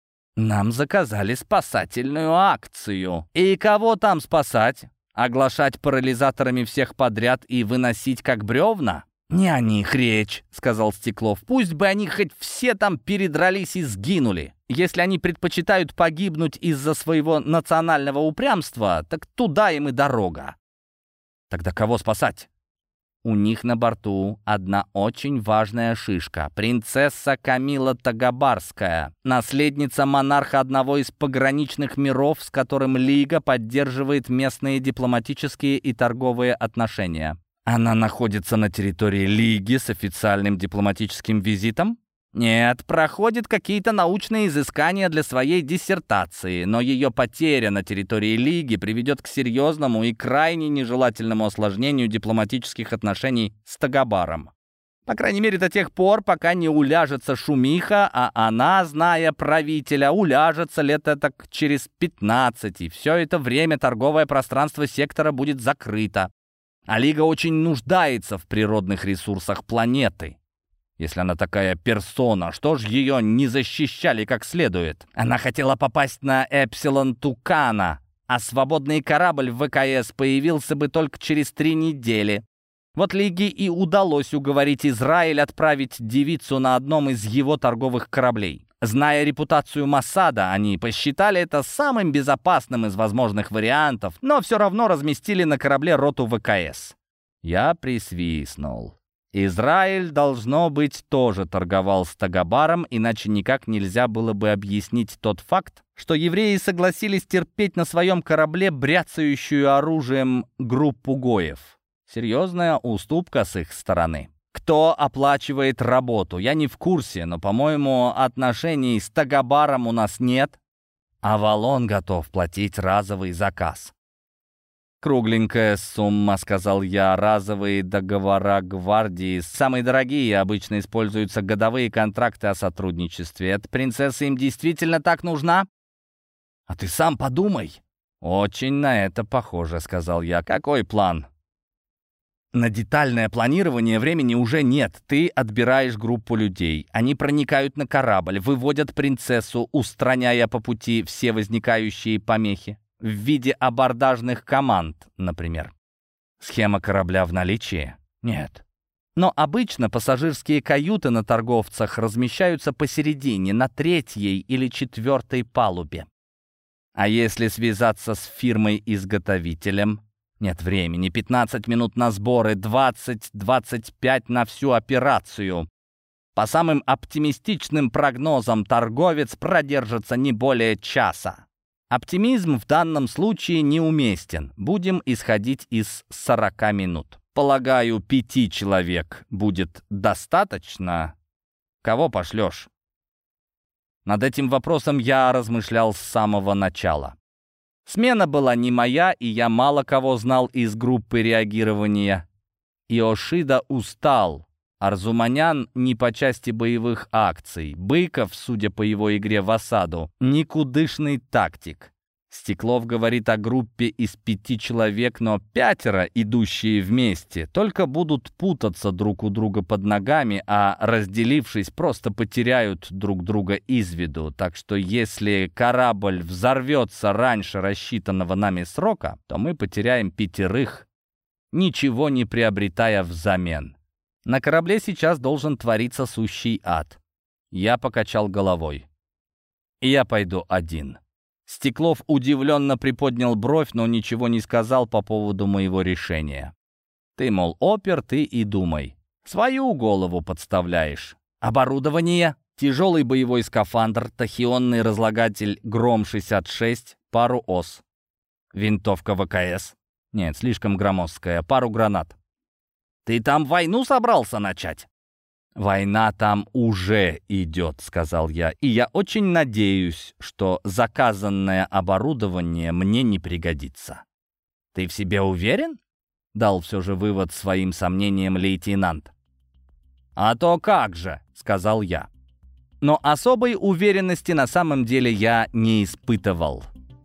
«Нам заказали спасательную акцию. И кого там спасать? Оглашать парализаторами всех подряд и выносить как бревна?» «Не о них речь», — сказал Стеклов. «Пусть бы они хоть все там передрались и сгинули. Если они предпочитают погибнуть из-за своего национального упрямства, так туда им и дорога». «Тогда кого спасать?» У них на борту одна очень важная шишка — принцесса Камила Тагабарская, наследница монарха одного из пограничных миров, с которым Лига поддерживает местные дипломатические и торговые отношения. Она находится на территории Лиги с официальным дипломатическим визитом? Нет, проходит какие-то научные изыскания для своей диссертации, но ее потеря на территории Лиги приведет к серьезному и крайне нежелательному осложнению дипломатических отношений с Тагабаром. По крайней мере, до тех пор, пока не уляжется шумиха, а она, зная правителя, уляжется лет так через 15, и все это время торговое пространство сектора будет закрыто. А Лига очень нуждается в природных ресурсах планеты. Если она такая персона, что ж ее не защищали как следует? Она хотела попасть на Эпсилон Тукана, а свободный корабль в ВКС появился бы только через 3 недели. Вот Лиге и удалось уговорить Израиль отправить девицу на одном из его торговых кораблей. Зная репутацию Моссада, они посчитали это самым безопасным из возможных вариантов, но все равно разместили на корабле роту ВКС. Я присвистнул. Израиль, должно быть, тоже торговал с Тагабаром, иначе никак нельзя было бы объяснить тот факт, что евреи согласились терпеть на своем корабле бряцающую оружием группу гоев. Серьезная уступка с их стороны. Кто оплачивает работу? Я не в курсе, но, по-моему, отношений с Тагабаром у нас нет. Авалон готов платить разовый заказ. «Кругленькая сумма», — сказал я. «Разовые договора гвардии самые дорогие, обычно используются годовые контракты о сотрудничестве. Эта принцесса им действительно так нужна?» «А ты сам подумай». «Очень на это похоже», — сказал я. «Какой план?» «На детальное планирование времени уже нет. Ты отбираешь группу людей. Они проникают на корабль, выводят принцессу, устраняя по пути все возникающие помехи. В виде абордажных команд, например. Схема корабля в наличии? Нет. Но обычно пассажирские каюты на торговцах размещаются посередине, на 3-й или 4-й палубе. А если связаться с фирмой-изготовителем? Нет времени, 15 минут на сборы, 20-25 на всю операцию. По самым оптимистичным прогнозам, торговец продержится не более часа. Оптимизм в данном случае неуместен. Будем исходить из 40 минут. Полагаю, 5 человек будет достаточно. Кого пошлешь? Над этим вопросом я размышлял с самого начала. Смена была не моя, и я мало кого знал из группы реагирования. Иошида устал. Арзуманян не по части боевых акций. Быков, судя по его игре в осаду, никудышный тактик. Стеклов говорит о группе из 5 человек, но 5, идущие вместе, только будут путаться друг у друга под ногами, а разделившись, просто потеряют друг друга из виду. Так что если корабль взорвется раньше рассчитанного нами срока, то мы потеряем 5, ничего не приобретая взамен. На корабле сейчас должен твориться сущий ад. Я покачал головой. Я пойду один. Стеклов удивленно приподнял бровь, но ничего не сказал по поводу моего решения. Ты, мол, опер, ты и думай. Свою голову подставляешь. Оборудование: тяжелый боевой скафандр, тахионный разлагатель Гром-66, пару ос. Винтовка ВКС. Нет, слишком громоздкая, пару гранат. Ты там войну собрался начать? «Война там уже идет», — сказал я, «и я очень надеюсь, что заказанное оборудование мне не пригодится». «Ты в себе уверен?» — дал все же вывод своим сомнениям лейтенант. «А то как же», — сказал я. Но особой уверенности на самом деле я не испытывал.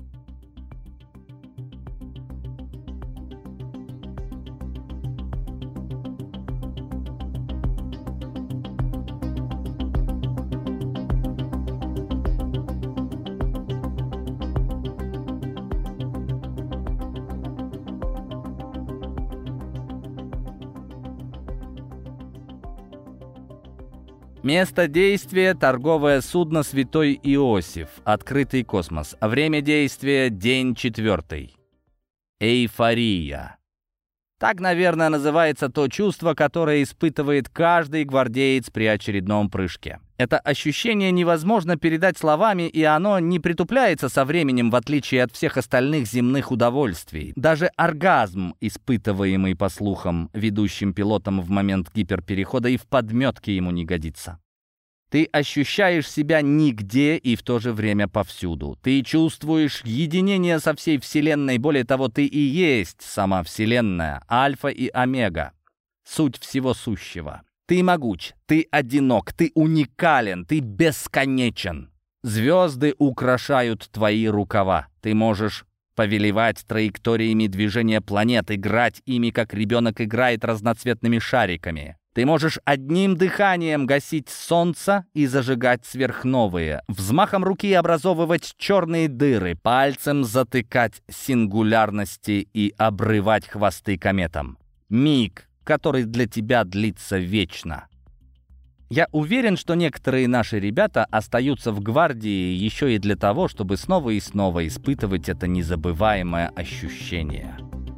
Место действия — торговое судно «Святой Иосиф», открытый космос. Время действия — день 4. Эйфория. Так, наверное, называется то чувство, которое испытывает каждый гвардеец при очередном прыжке. Это ощущение невозможно передать словами, и оно не притупляется со временем, в отличие от всех остальных земных удовольствий. Даже оргазм, испытываемый, по слухам, ведущим пилотом в момент гиперперехода, и в подметке ему не годится. Ты ощущаешь себя нигде и в то же время повсюду. Ты чувствуешь единение со всей Вселенной. Более того, ты и есть сама Вселенная, альфа и омега, суть всего сущего. Ты могуч, ты одинок, ты уникален, ты бесконечен. Звезды украшают твои рукава. Ты можешь повелевать траекториями движения планет, играть ими, как ребенок играет разноцветными шариками. Ты можешь одним дыханием гасить солнце и зажигать сверхновые, взмахом руки образовывать черные дыры, пальцем затыкать сингулярности и обрывать хвосты кометам. Миг, который для тебя длится вечно. Я уверен, что некоторые наши ребята остаются в гвардии еще и для того, чтобы снова и снова испытывать это незабываемое ощущение.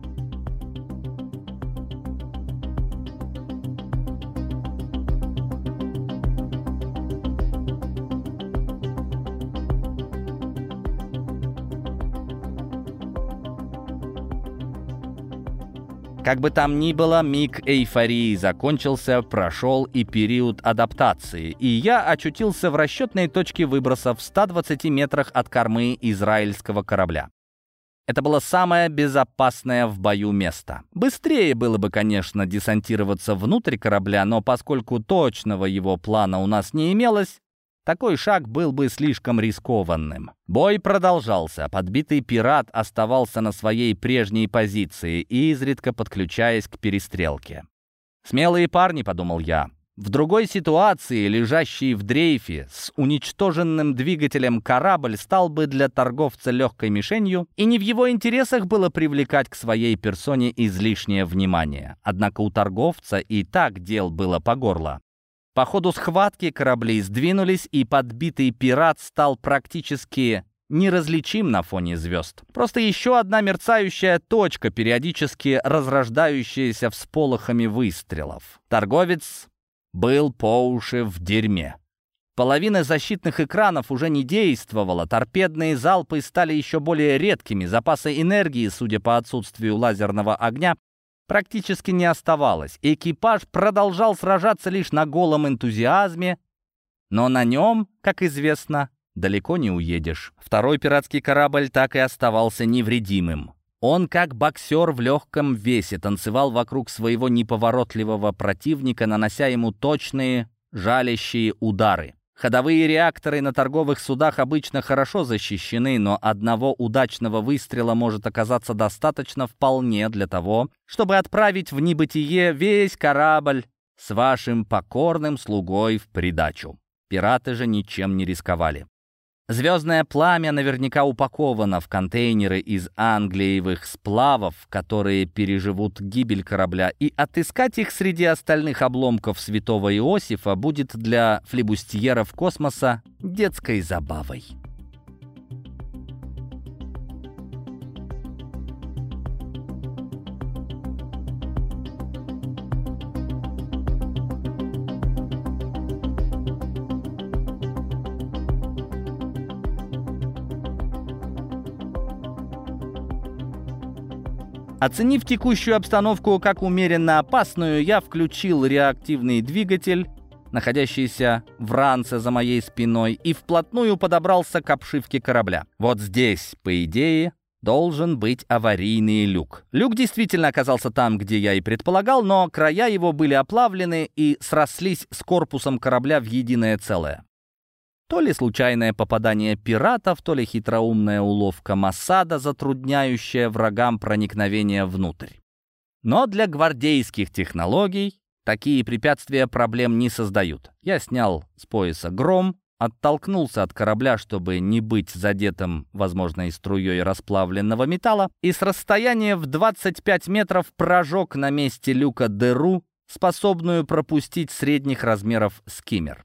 Как бы там ни было, миг эйфории закончился, прошел и период адаптации, и я очутился в расчетной точке выброса в 120 метрах от кормы израильского корабля. Это было самое безопасное в бою место. Быстрее было бы, конечно, десантироваться внутрь корабля, но поскольку точного его плана у нас не имелось, такой шаг был бы слишком рискованным. Бой продолжался. Подбитый пират оставался на своей прежней позиции, изредка подключаясь к перестрелке. «Смелые парни», — подумал я. В другой ситуации, лежащий в дрейфе с уничтоженным двигателем корабль стал бы для торговца легкой мишенью, и не в его интересах было привлекать к своей персоне излишнее внимание. Однако у торговца и так дел было по горло. По ходу схватки корабли сдвинулись, и подбитый пират стал практически неразличим на фоне звезд. Просто еще одна мерцающая точка, периодически разрождающаяся всполохами выстрелов. Торговец был по уши в дерьме. Половина защитных экранов уже не действовала, торпедные залпы стали еще более редкими, запаса энергии, судя по отсутствию лазерного огня, практически не оставалось. Экипаж продолжал сражаться лишь на голом энтузиазме, но на нем, как известно, далеко не уедешь. Второй пиратский корабль так и оставался невредимым. Он, как боксер в легком весе, танцевал вокруг своего неповоротливого противника, нанося ему точные, жалящие удары. Ходовые реакторы на торговых судах обычно хорошо защищены, но одного удачного выстрела может оказаться достаточно вполне для того, чтобы отправить в небытие весь корабль с вашим покорным слугой в придачу. Пираты же ничем не рисковали. Звездное пламя наверняка упаковано в контейнеры из англиевых сплавов, которые переживут гибель корабля, и отыскать их среди остальных обломков святого Иосифа будет для флибустьеров космоса детской забавой. Оценив текущую обстановку как умеренно опасную, я включил реактивный двигатель, находящийся в ранце за моей спиной, и вплотную подобрался к обшивке корабля. Вот здесь, по идее, должен быть аварийный люк. Люк действительно оказался там, где я и предполагал, но края его были оплавлены и срослись с корпусом корабля в единое целое. То ли случайное попадание пиратов, то ли хитроумная уловка Моссада, затрудняющая врагам проникновение внутрь. Но для гвардейских технологий такие препятствия проблем не создают. Я снял с пояса гром, оттолкнулся от корабля, чтобы не быть задетым возможной струей расплавленного металла, и с расстояния в 25 метров прожег на месте люка дыру, способную пропустить средних размеров скиммер.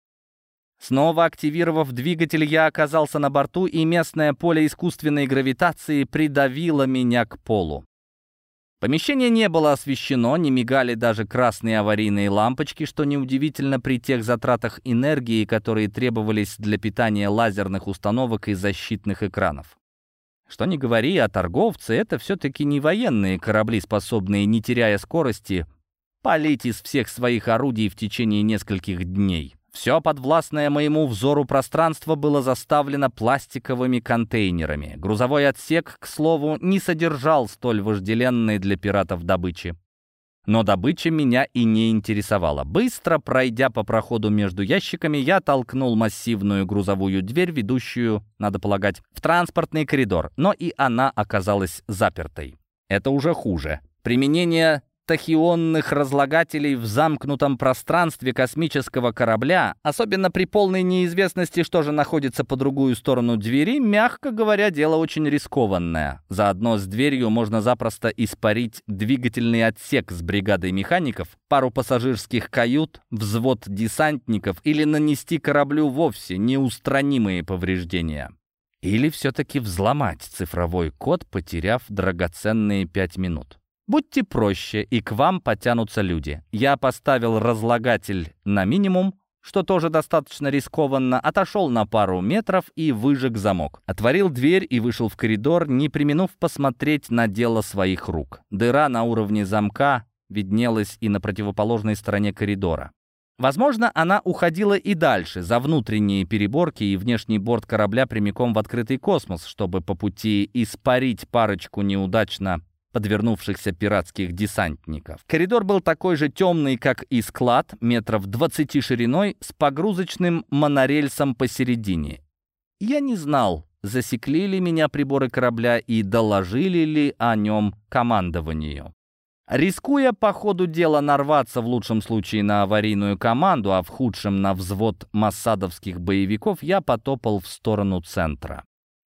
Снова активировав двигатель, я оказался на борту, и местное поле искусственной гравитации придавило меня к полу. Помещение не было освещено, не мигали даже красные аварийные лампочки, что неудивительно при тех затратах энергии, которые требовались для питания лазерных установок и защитных экранов. Что ни говори, а торговцы — это все-таки не военные корабли, способные, не теряя скорости, палить из всех своих орудий в течение нескольких дней. Все подвластное моему взору пространство было заставлено пластиковыми контейнерами. Грузовой отсек, к слову, не содержал столь вожделенной для пиратов добычи. Но добыча меня и не интересовала. Быстро пройдя по проходу между ящиками, я толкнул массивную грузовую дверь, ведущую, надо полагать, в транспортный коридор, но и она оказалась запертой. Это уже хуже. Применение тахионных разлагателей в замкнутом пространстве космического корабля, особенно при полной неизвестности, что же находится по другую сторону двери, мягко говоря, дело очень рискованное. Заодно с дверью можно запросто испарить двигательный отсек с бригадой механиков, пару пассажирских кают, взвод десантников или нанести кораблю вовсе неустранимые повреждения. Или все-таки взломать цифровой код, потеряв драгоценные 5 минут. Будьте проще, и к вам потянутся люди. Я поставил разлагатель на минимум, что тоже достаточно рискованно, отошел на пару метров и выжег замок. Отворил дверь и вышел в коридор, не преминув посмотреть на дело своих рук. Дыра на уровне замка виднелась и на противоположной стороне коридора. Возможно, она уходила и дальше, за внутренние переборки и внешний борт корабля прямиком в открытый космос, чтобы по пути испарить парочку неудачно подвернувшихся пиратских десантников. Коридор был такой же темный, как и склад, метров 20 шириной, с погрузочным монорельсом посередине. Я не знал, засекли ли меня приборы корабля и доложили ли о нем командованию. Рискуя по ходу дела нарваться в лучшем случае на аварийную команду, а в худшем на взвод моссадовских боевиков, я потопал в сторону центра.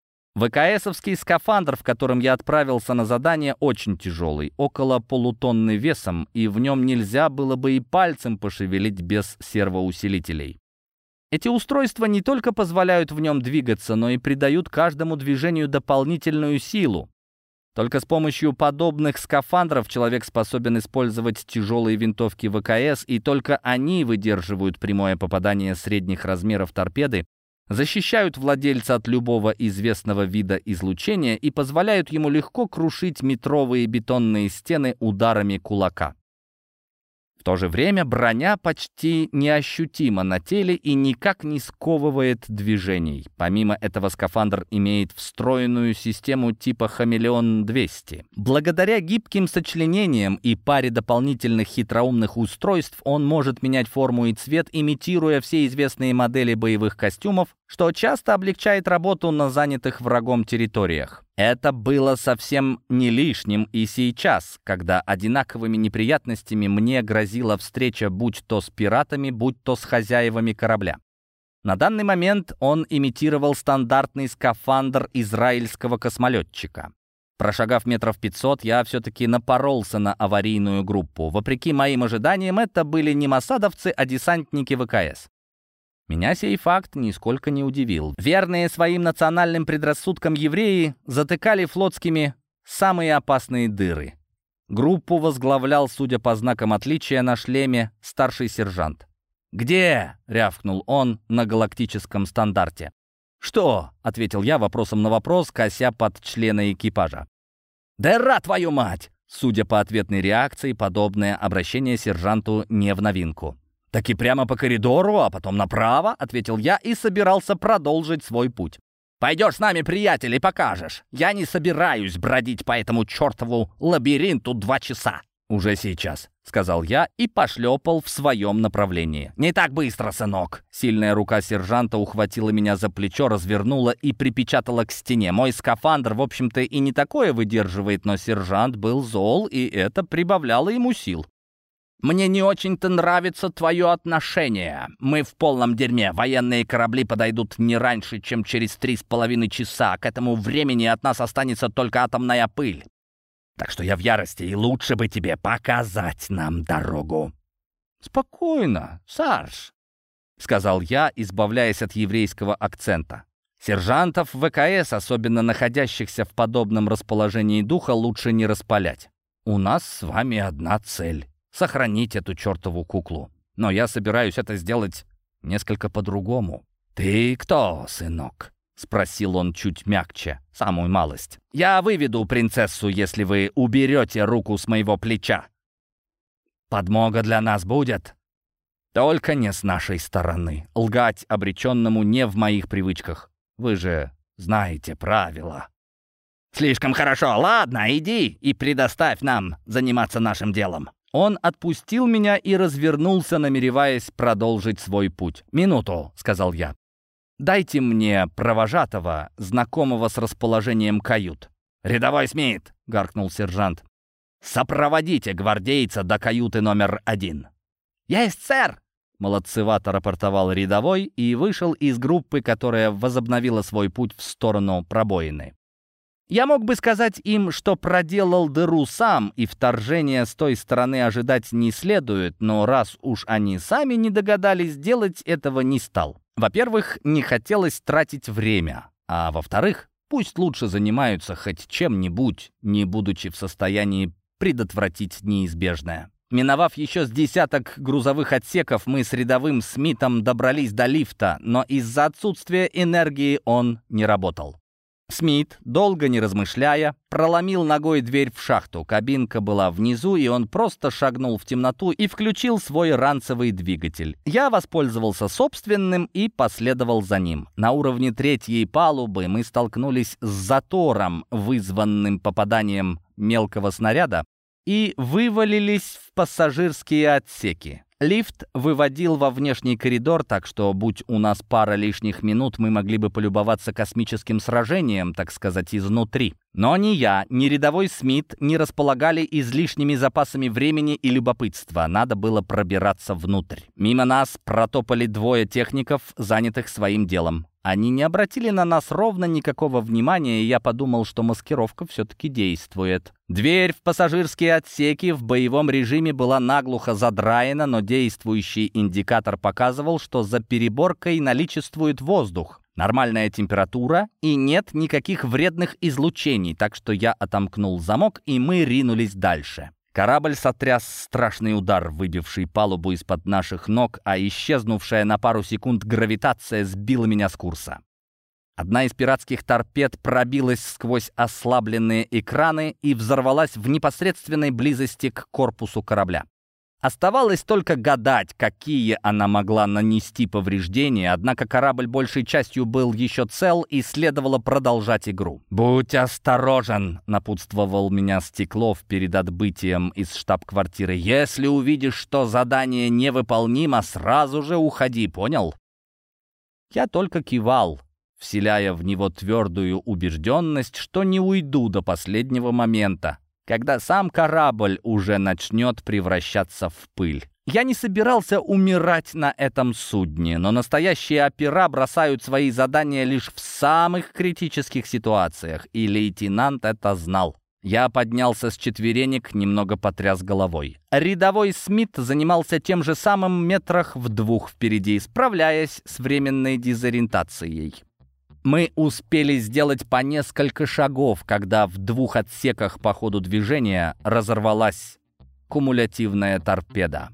ВКСовский скафандр, в котором я отправился на задание, очень тяжелый, около полутонны весом, и в нем нельзя было бы и пальцем пошевелить без сервоусилителей. Эти устройства не только позволяют в нем двигаться, но и придают каждому движению дополнительную силу. Только с помощью подобных скафандров человек способен использовать тяжелые винтовки ВКС, и только они выдерживают прямое попадание средних размеров торпеды, защищают владельца от любого известного вида излучения и позволяют ему легко крушить метровые бетонные стены ударами кулака. В то же время броня почти неощутима на теле и никак не сковывает движений. Помимо этого, скафандр имеет встроенную систему типа «Хамелеон-200». Благодаря гибким сочленениям и паре дополнительных хитроумных устройств он может менять форму и цвет, имитируя все известные модели боевых костюмов, что часто облегчает работу на занятых врагом территориях. Это было совсем не лишним и сейчас, когда одинаковыми неприятностями мне грозила встреча будь то с пиратами, будь то с хозяевами корабля. На данный момент он имитировал стандартный скафандр израильского космолетчика. Прошагав метров 500, я все-таки напоролся на аварийную группу. Вопреки моим ожиданиям, это были не моссадовцы, а десантники ВКС. Меня сей факт нисколько не удивил. Верные своим национальным предрассудкам евреи затыкали флотскими самые опасные дыры. Группу возглавлял, судя по знакам отличия на шлеме, старший сержант. «Где?» — рявкнул он на галактическом стандарте. «Что?» — ответил я вопросом на вопрос, кося под члена экипажа. «Дыра, твою мать!» Судя по ответной реакции, подобное обращение сержанту не в новинку. «Так и прямо по коридору, а потом направо», — ответил я и собирался продолжить свой путь. «Пойдешь с нами, приятель, и покажешь. Я не собираюсь бродить по этому чертову лабиринту 2 часа». «Уже сейчас», — сказал я и пошлепал в своем направлении. «Не так быстро, сынок». Сильная рука сержанта ухватила меня за плечо, развернула и припечатала к стене. Мой скафандр, в общем-то, и не такое выдерживает, но сержант был зол, и это прибавляло ему сил. «Мне не очень-то нравится твое отношение. Мы в полном дерьме. Военные корабли подойдут не раньше, чем через 3,5 часа. К этому времени от нас останется только атомная пыль. Так что я в ярости, и лучше бы тебе показать нам дорогу». «Спокойно, Сарж», — сказал я, избавляясь от еврейского акцента. «Сержантов ВКС, особенно находящихся в подобном расположении духа, лучше не распалять. У нас с вами одна цель — сохранить эту чертову куклу. Но я собираюсь это сделать несколько по-другому». «Ты кто, сынок?» — спросил он чуть мягче, самую малость. «Я выведу принцессу, если вы уберете руку с моего плеча». «Подмога для нас будет?» «Только не с нашей стороны. Лгать обреченному не в моих привычках. Вы же знаете правила». «Слишком хорошо. Ладно, иди и предоставь нам заниматься нашим делом». Он отпустил меня и развернулся, намереваясь продолжить свой путь. «Минуту», — сказал я. «Дайте мне провожатого, знакомого с расположением кают». «Рядовой Смит», — гаркнул сержант, — «сопроводите гвардейца до каюты номер 1». «Есть, сэр!» — молодцевато рапортовал рядовой и вышел из группы, которая возобновила свой путь в сторону пробоины. Я мог бы сказать им, что проделал дыру сам, и вторжения с той стороны ожидать не следует, но раз уж они сами не догадались, делать этого не стал. Во-первых, не хотелось тратить время, а во-вторых, пусть лучше занимаются хоть чем-нибудь, не будучи в состоянии предотвратить неизбежное. Миновав еще с десяток грузовых отсеков, мы с рядовым Смитом добрались до лифта, но из-за отсутствия энергии он не работал. Смит, долго не размышляя, проломил ногой дверь в шахту. Кабинка была внизу, и он просто шагнул в темноту и включил свой ранцевый двигатель. Я воспользовался собственным и последовал за ним. На уровне 3-й палубы мы столкнулись с затором, вызванным попаданием мелкого снаряда, и вывалились в пассажирские отсеки. Лифт выводил во внешний коридор, так что, будь у нас пара лишних минут, мы могли бы полюбоваться космическим сражением, так сказать, изнутри. Но ни я, ни рядовой Смит не располагали излишними запасами времени и любопытства. Надо было пробираться внутрь. Мимо нас протопали 2 техников, занятых своим делом. Они не обратили на нас ровно никакого внимания, и я подумал, что маскировка все-таки действует. Дверь в пассажирские отсеки в боевом режиме была наглухо задраена, но действующий индикатор показывал, что за переборкой наличествует воздух. Нормальная температура и нет никаких вредных излучений, так что я отомкнул замок, и мы ринулись дальше. Корабль сотряс страшный удар, выбивший палубу из-под наших ног, а исчезнувшая на пару секунд гравитация сбила меня с курса. Одна из пиратских торпед пробилась сквозь ослабленные экраны и взорвалась в непосредственной близости к корпусу корабля. Оставалось только гадать, какие она могла нанести повреждения, однако корабль большей частью был еще цел, и следовало продолжать игру. «Будь осторожен», — напутствовал меня Стеклов перед отбытием из штаб-квартиры. «Если увидишь, что задание невыполнимо, сразу же уходи, понял?» Я только кивал, вселяя в него твердую убежденность, что не уйду до последнего момента, когда сам корабль уже начнет превращаться в пыль. Я не собирался умирать на этом судне, но настоящие опера бросают свои задания лишь в самых критических ситуациях, и лейтенант это знал. Я поднялся с четверенек, немного потряс головой. Рядовой Смит занимался тем же самым метрах в 2 впереди, справляясь с временной дезориентацией. Мы успели сделать по несколько шагов, когда в 2 отсеках по ходу движения разорвалась кумулятивная торпеда.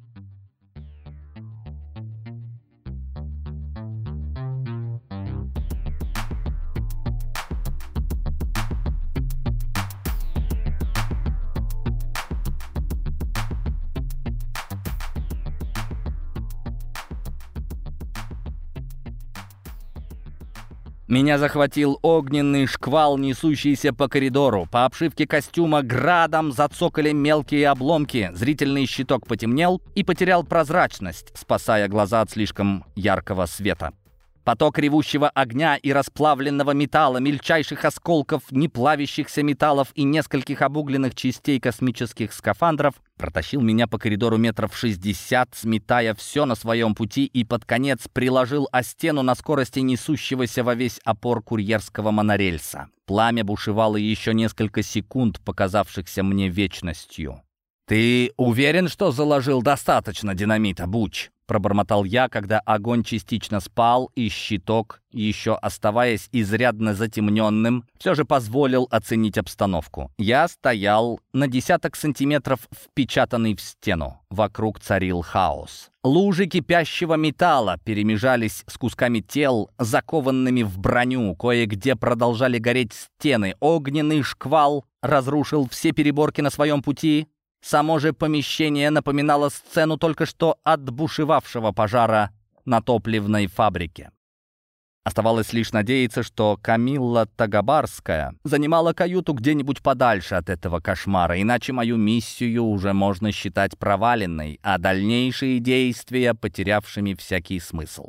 Меня захватил огненный шквал, несущийся по коридору. По обшивке костюма градом зацокали мелкие обломки. Зрительный щиток потемнел и потерял прозрачность, спасая глаза от слишком яркого света. Поток ревущего огня и расплавленного металла, мельчайших осколков, неплавящихся металлов и нескольких обугленных частей космических скафандров протащил меня по коридору метров 60, сметая все на своем пути, и под конец приложил о стену на скорости несущегося во весь опор курьерского монорельса. Пламя бушевало еще несколько секунд, показавшихся мне вечностью. «Ты уверен, что заложил достаточно динамита, Буч?» — пробормотал я, когда огонь частично спал, и щиток, еще оставаясь изрядно затемненным, все же позволил оценить обстановку. Я стоял на десяток сантиметров, впечатанный в стену. Вокруг царил хаос. Лужи кипящего металла перемежались с кусками тел, закованными в броню. Кое-где продолжали гореть стены. Огненный шквал разрушил все переборки на своем пути. Само же помещение напоминало сцену только что отбушевавшего пожара на топливной фабрике. Оставалось лишь надеяться, что Камилла Тагабарская занимала каюту где-нибудь подальше от этого кошмара, иначе мою миссию уже можно считать проваленной, а дальнейшие действия потерявшими всякий смысл.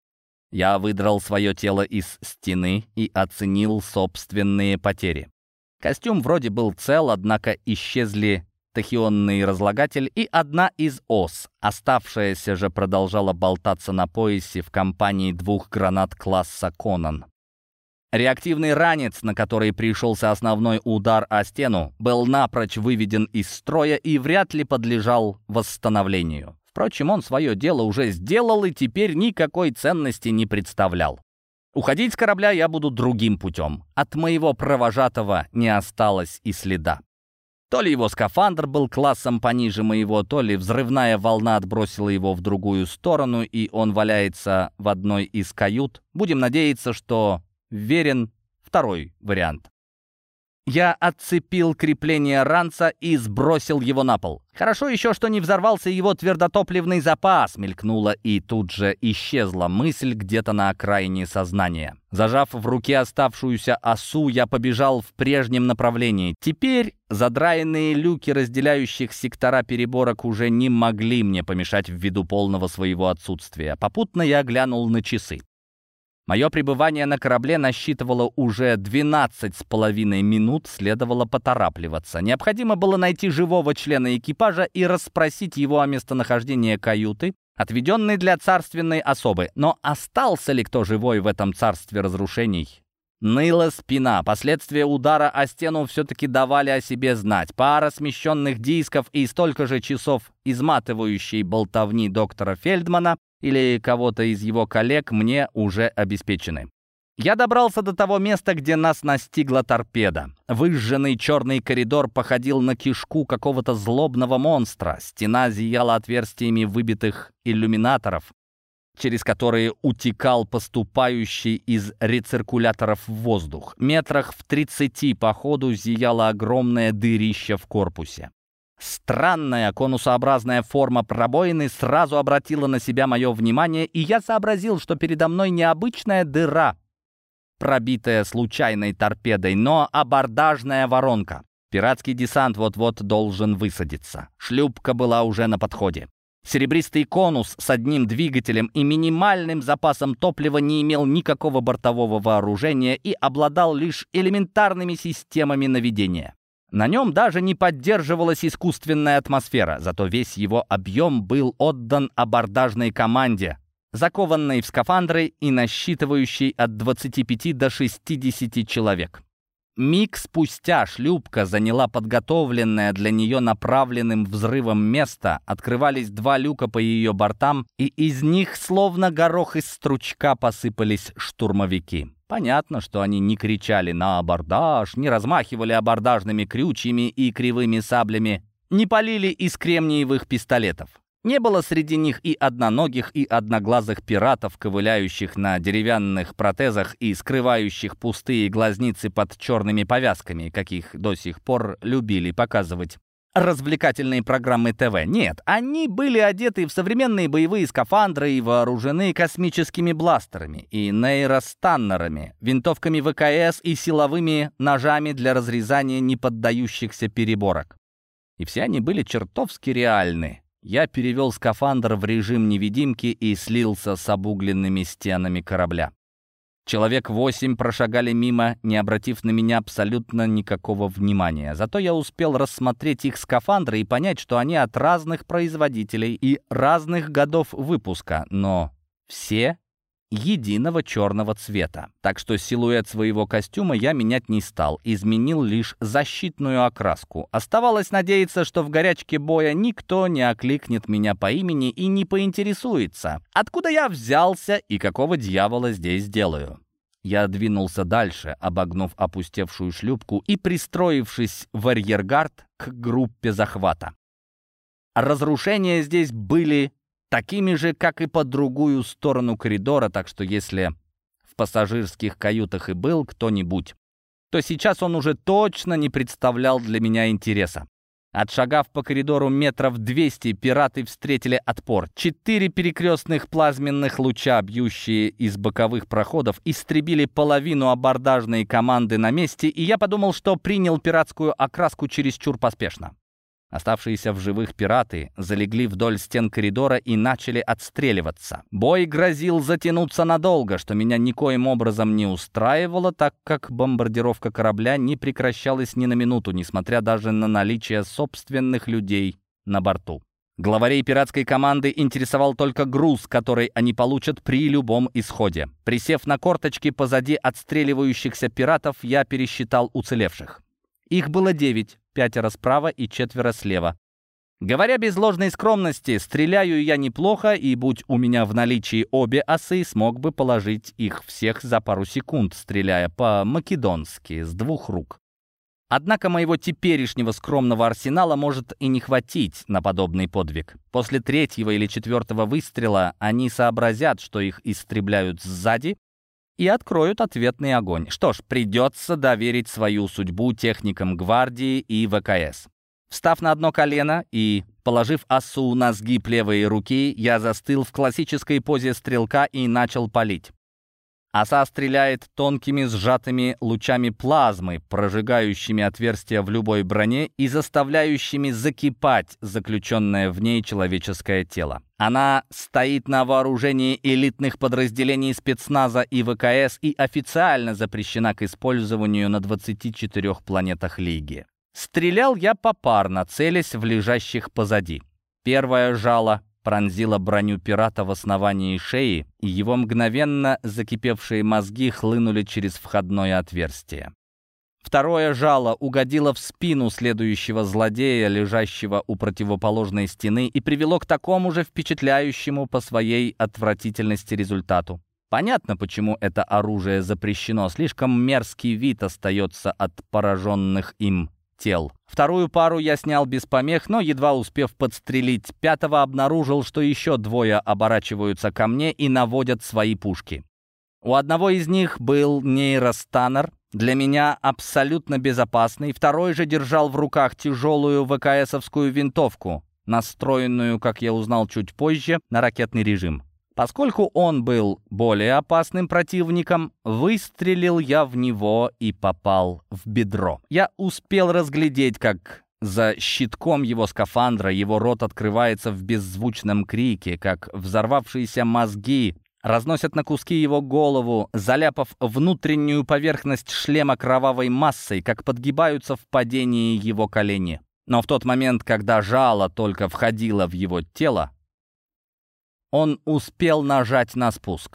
Я выдрал свое тело из стены и оценил собственные потери. Костюм вроде был цел, однако исчезли тахионный разлагатель и одна из ос. Оставшаяся же продолжала болтаться на поясе в компании 2 гранат класса «Конан». Реактивный ранец, на который пришелся основной удар о стену, был напрочь выведен из строя и вряд ли подлежал восстановлению. Впрочем, он свое дело уже сделал и теперь никакой ценности не представлял. Уходить с корабля я буду другим путем. От моего провожатого не осталось и следа. То ли его скафандр был классом пониже моего, то ли взрывная волна отбросила его в другую сторону, и он валяется в одной из кают. Будем надеяться, что верен второй вариант. Я отцепил крепление ранца и сбросил его на пол. Хорошо еще, что не взорвался его твердотопливный запас, мелькнула и тут же исчезла мысль где-то на окраине сознания. Зажав в руке оставшуюся осу, я побежал в прежнем направлении. Теперь задраенные люки разделяющих сектора переборок уже не могли мне помешать ввиду полного своего отсутствия. Попутно я глянул на часы. Мое пребывание на корабле насчитывало уже 12,5 минут, следовало поторапливаться. Необходимо было найти живого члена экипажа и расспросить его о местонахождении каюты, отведенной для царственной особы. Но остался ли кто живой в этом царстве разрушений? Ныла спина. Последствия удара о стену все-таки давали о себе знать. Пара смещенных дисков и столько же часов изматывающей болтовни доктора Фельдмана или кого-то из его коллег мне уже обеспечены. Я добрался до того места, где нас настигла торпеда. Выжженный черный коридор походил на кишку какого-то злобного монстра. Стена зияла отверстиями выбитых иллюминаторов, через которые утекал поступающий из рециркуляторов воздух. Метрах в 30 по ходу зияло огромное дырище в корпусе. Странная конусообразная форма пробоины сразу обратила на себя мое внимание, и я сообразил, что передо мной необычная дыра, пробитая случайной торпедой, но абордажная воронка. Пиратский десант вот-вот должен высадиться. Шлюпка была уже на подходе. Серебристый конус с одним двигателем и минимальным запасом топлива не имел никакого бортового вооружения и обладал лишь элементарными системами наведения. На нем даже не поддерживалась искусственная атмосфера, зато весь его объем был отдан абордажной команде, закованной в скафандры и насчитывающей от 25 до 60 человек. Миг спустя шлюпка заняла подготовленное для нее направленным взрывом место, открывались 2 люка по ее бортам, и из них, словно горох из стручка, посыпались штурмовики. Понятно, что они не кричали на абордаж, не размахивали абордажными крючьями и кривыми саблями, не палили из кремниевых пистолетов. Не было среди них и одноногих, и одноглазых пиратов, ковыляющих на деревянных протезах и скрывающих пустые глазницы под черными повязками, каких до сих пор любили показывать развлекательные программы ТВ. Нет, они были одеты в современные боевые скафандры и вооружены космическими бластерами и нейростаннерами, винтовками ВКС и силовыми ножами для разрезания неподдающихся переборок. И все они были чертовски реальны. Я перевел скафандр в режим невидимки и слился с обугленными стенами корабля. Человек 8 прошагали мимо, не обратив на меня абсолютно никакого внимания. Зато я успел рассмотреть их скафандры и понять, что они от разных производителей и разных годов выпуска, но все единого черного цвета. Так что силуэт своего костюма я менять не стал, изменил лишь защитную окраску. Оставалось надеяться, что в горячке боя никто не окликнет меня по имени и не поинтересуется, откуда я взялся и какого дьявола здесь делаю. Я двинулся дальше, обогнув опустевшую шлюпку и пристроившись в арьергард к группе захвата. Разрушения здесь были такими же, как и по другую сторону коридора, так что если в пассажирских каютах и был кто-нибудь, то сейчас он уже точно не представлял для меня интереса. Отшагав по коридору метров 200, пираты встретили отпор. 4 перекрестных плазменных луча, бьющие из боковых проходов, истребили половину абордажной команды на месте, и я подумал, что принял пиратскую окраску чересчур поспешно. Оставшиеся в живых пираты залегли вдоль стен коридора и начали отстреливаться. Бой грозил затянуться надолго, что меня никоим образом не устраивало, так как бомбардировка корабля не прекращалась ни на минуту, несмотря даже на наличие собственных людей на борту. Главарей пиратской команды интересовал только груз, который они получат при любом исходе. Присев на корточки позади отстреливающихся пиратов, я пересчитал уцелевших. Их было 9, 5 справа и 4 слева. Говоря без ложной скромности, стреляю я неплохо, и будь у меня в наличии обе осы, смог бы положить их всех за пару секунд, стреляя по-македонски с 2 рук. Однако моего теперешнего скромного арсенала может и не хватить на подобный подвиг. После 3-го или 4-го выстрела они сообразят, что их истребляют сзади, и откроют ответный огонь. Что ж, придется доверить свою судьбу техникам гвардии и ВКС. Встав на одно колено и положив осу на сгиб левой руки, я застыл в классической позе стрелка и начал палить. Оса стреляет тонкими сжатыми лучами плазмы, прожигающими отверстия в любой броне и заставляющими закипать заключенное в ней человеческое тело. Она стоит на вооружении элитных подразделений спецназа и ВКС и официально запрещена к использованию на 24 планетах Лиги. Стрелял я попарно, целясь в лежащих позади. Первое жало пронзила броню пирата в основании шеи, и его мгновенно закипевшие мозги хлынули через входное отверстие. Второе жало угодило в спину следующего злодея, лежащего у противоположной стены, и привело к такому же впечатляющему по своей отвратительности результату. Понятно, почему это оружие запрещено. Слишком мерзкий вид остается от пораженных им тел. Вторую пару я снял без помех, но, едва успев подстрелить пятого, обнаружил, что еще двое оборачиваются ко мне и наводят свои пушки. У одного из них был нейростаннер, для меня абсолютно безопасный, второй же держал в руках тяжелую ВКСовскую винтовку, настроенную, как я узнал чуть позже, на ракетный режим. Поскольку он был более опасным противником, выстрелил я в него и попал в бедро. Я успел разглядеть, как за щитком его скафандра его рот открывается в беззвучном крике, как взорвавшиеся мозги разносят на куски его голову, заляпав внутреннюю поверхность шлема кровавой массой, как подгибаются в падении его колени. Но в тот момент, когда жало только входило в его тело, он успел нажать на спуск.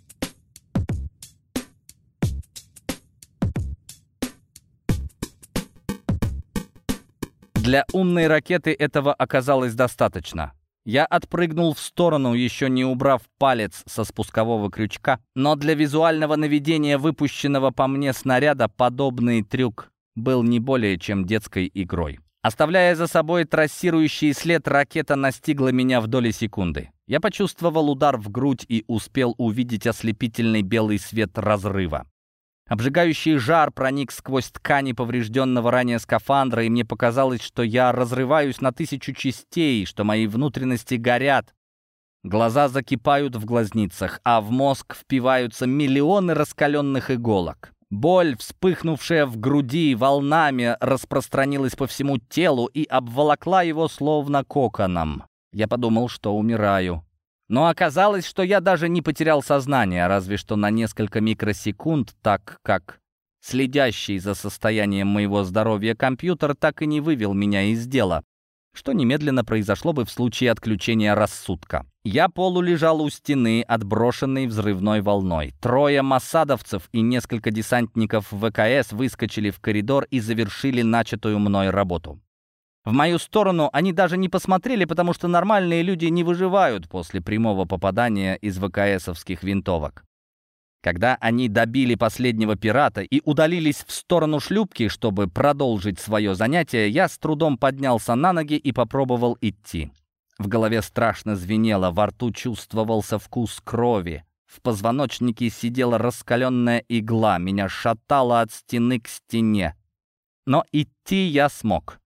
Для умной ракеты этого оказалось достаточно. Я отпрыгнул в сторону, еще не убрав палец со спускового крючка, но для визуального наведения выпущенного по мне снаряда подобный трюк был не более чем детской игрой. Оставляя за собой трассирующий след, ракета настигла меня в доли секунды. Я почувствовал удар в грудь и успел увидеть ослепительный белый свет разрыва. Обжигающий жар проник сквозь ткани поврежденного ранее скафандра, и мне показалось, что я разрываюсь на 1000 частей, что мои внутренности горят. Глаза закипают в глазницах, а в мозг впиваются миллионы раскаленных иголок. Боль, вспыхнувшая в груди, волнами распространилась по всему телу и обволокла его словно коконом. Я подумал, что умираю. Но оказалось, что я даже не потерял сознание, разве что на несколько микросекунд, так как следящий за состоянием моего здоровья компьютер так и не вывел меня из дела, что немедленно произошло бы в случае отключения рассудка. Я полулежал у стены, отброшенной взрывной волной. 3 моссадовцев и несколько десантников ВКС выскочили в коридор и завершили начатую мной работу. В мою сторону они даже не посмотрели, потому что нормальные люди не выживают после прямого попадания из ВКСовских винтовок. Когда они добили последнего пирата и удалились в сторону шлюпки, чтобы продолжить свое занятие, я с трудом поднялся на ноги и попробовал идти. В голове страшно звенело, во рту чувствовался вкус крови. В позвоночнике сидела раскаленная игла, меня шатало от стены к стене. Но идти я смог.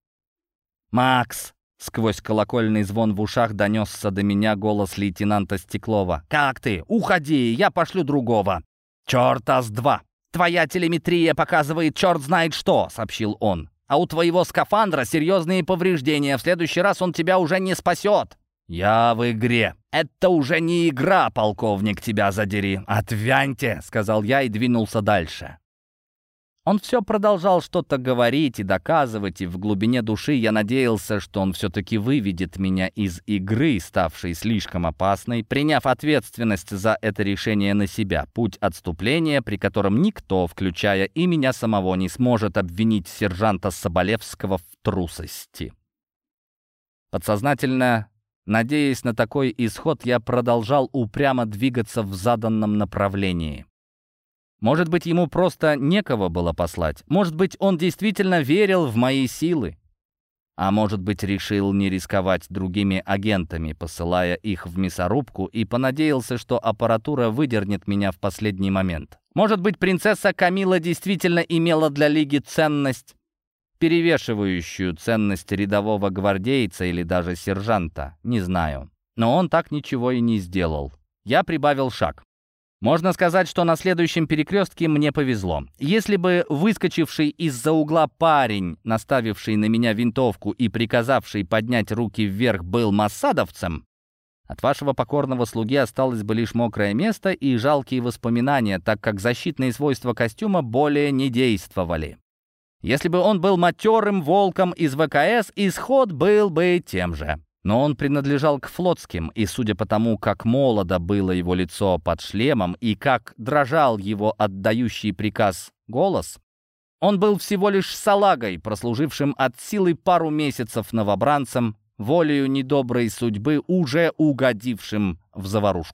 «Макс!» — сквозь колокольный звон в ушах донесся до меня голос лейтенанта Стеклова. «Как ты? Уходи, я пошлю другого!» «Черт, ас-2! Твоя телеметрия показывает черт знает что!» — сообщил он. «А у твоего скафандра серьезные повреждения. В следующий раз он тебя уже не спасет!» «Я в игре!» «Это уже не игра, полковник, тебя задери!» «Отвяньте!» — сказал я и двинулся дальше. Он все продолжал что-то говорить и доказывать, и в глубине души я надеялся, что он все-таки выведет меня из игры, ставшей слишком опасной, приняв ответственность за это решение на себя, путь отступления, при котором никто, включая и меня самого, не сможет обвинить сержанта Соболевского в трусости. Подсознательно, надеясь на такой исход, я продолжал упрямо двигаться в заданном направлении. Может быть, ему просто некого было послать. Может быть, он действительно верил в мои силы. А может быть, решил не рисковать другими агентами, посылая их в мясорубку, и понадеялся, что аппаратура выдернет меня в последний момент. Может быть, принцесса Камила действительно имела для Лиги ценность, перевешивающую ценность рядового гвардейца или даже сержанта. Не знаю. Но он так ничего и не сделал. Я прибавил шаг. Можно сказать, что на следующем перекрестке мне повезло. Если бы выскочивший из-за угла парень, наставивший на меня винтовку и приказавший поднять руки вверх, был моссадовцем, от вашего покорного слуги осталось бы лишь мокрое место и жалкие воспоминания, так как защитные свойства костюма более не действовали. Если бы он был матерым волком из ВКС, исход был бы тем же. Но он принадлежал к флотским, и судя по тому, как молодо было его лицо под шлемом и как дрожал его отдающий приказ голос, он был всего лишь салагой, прослужившим от силы пару месяцев новобранцем, волею недоброй судьбы, уже угодившим в заварушку.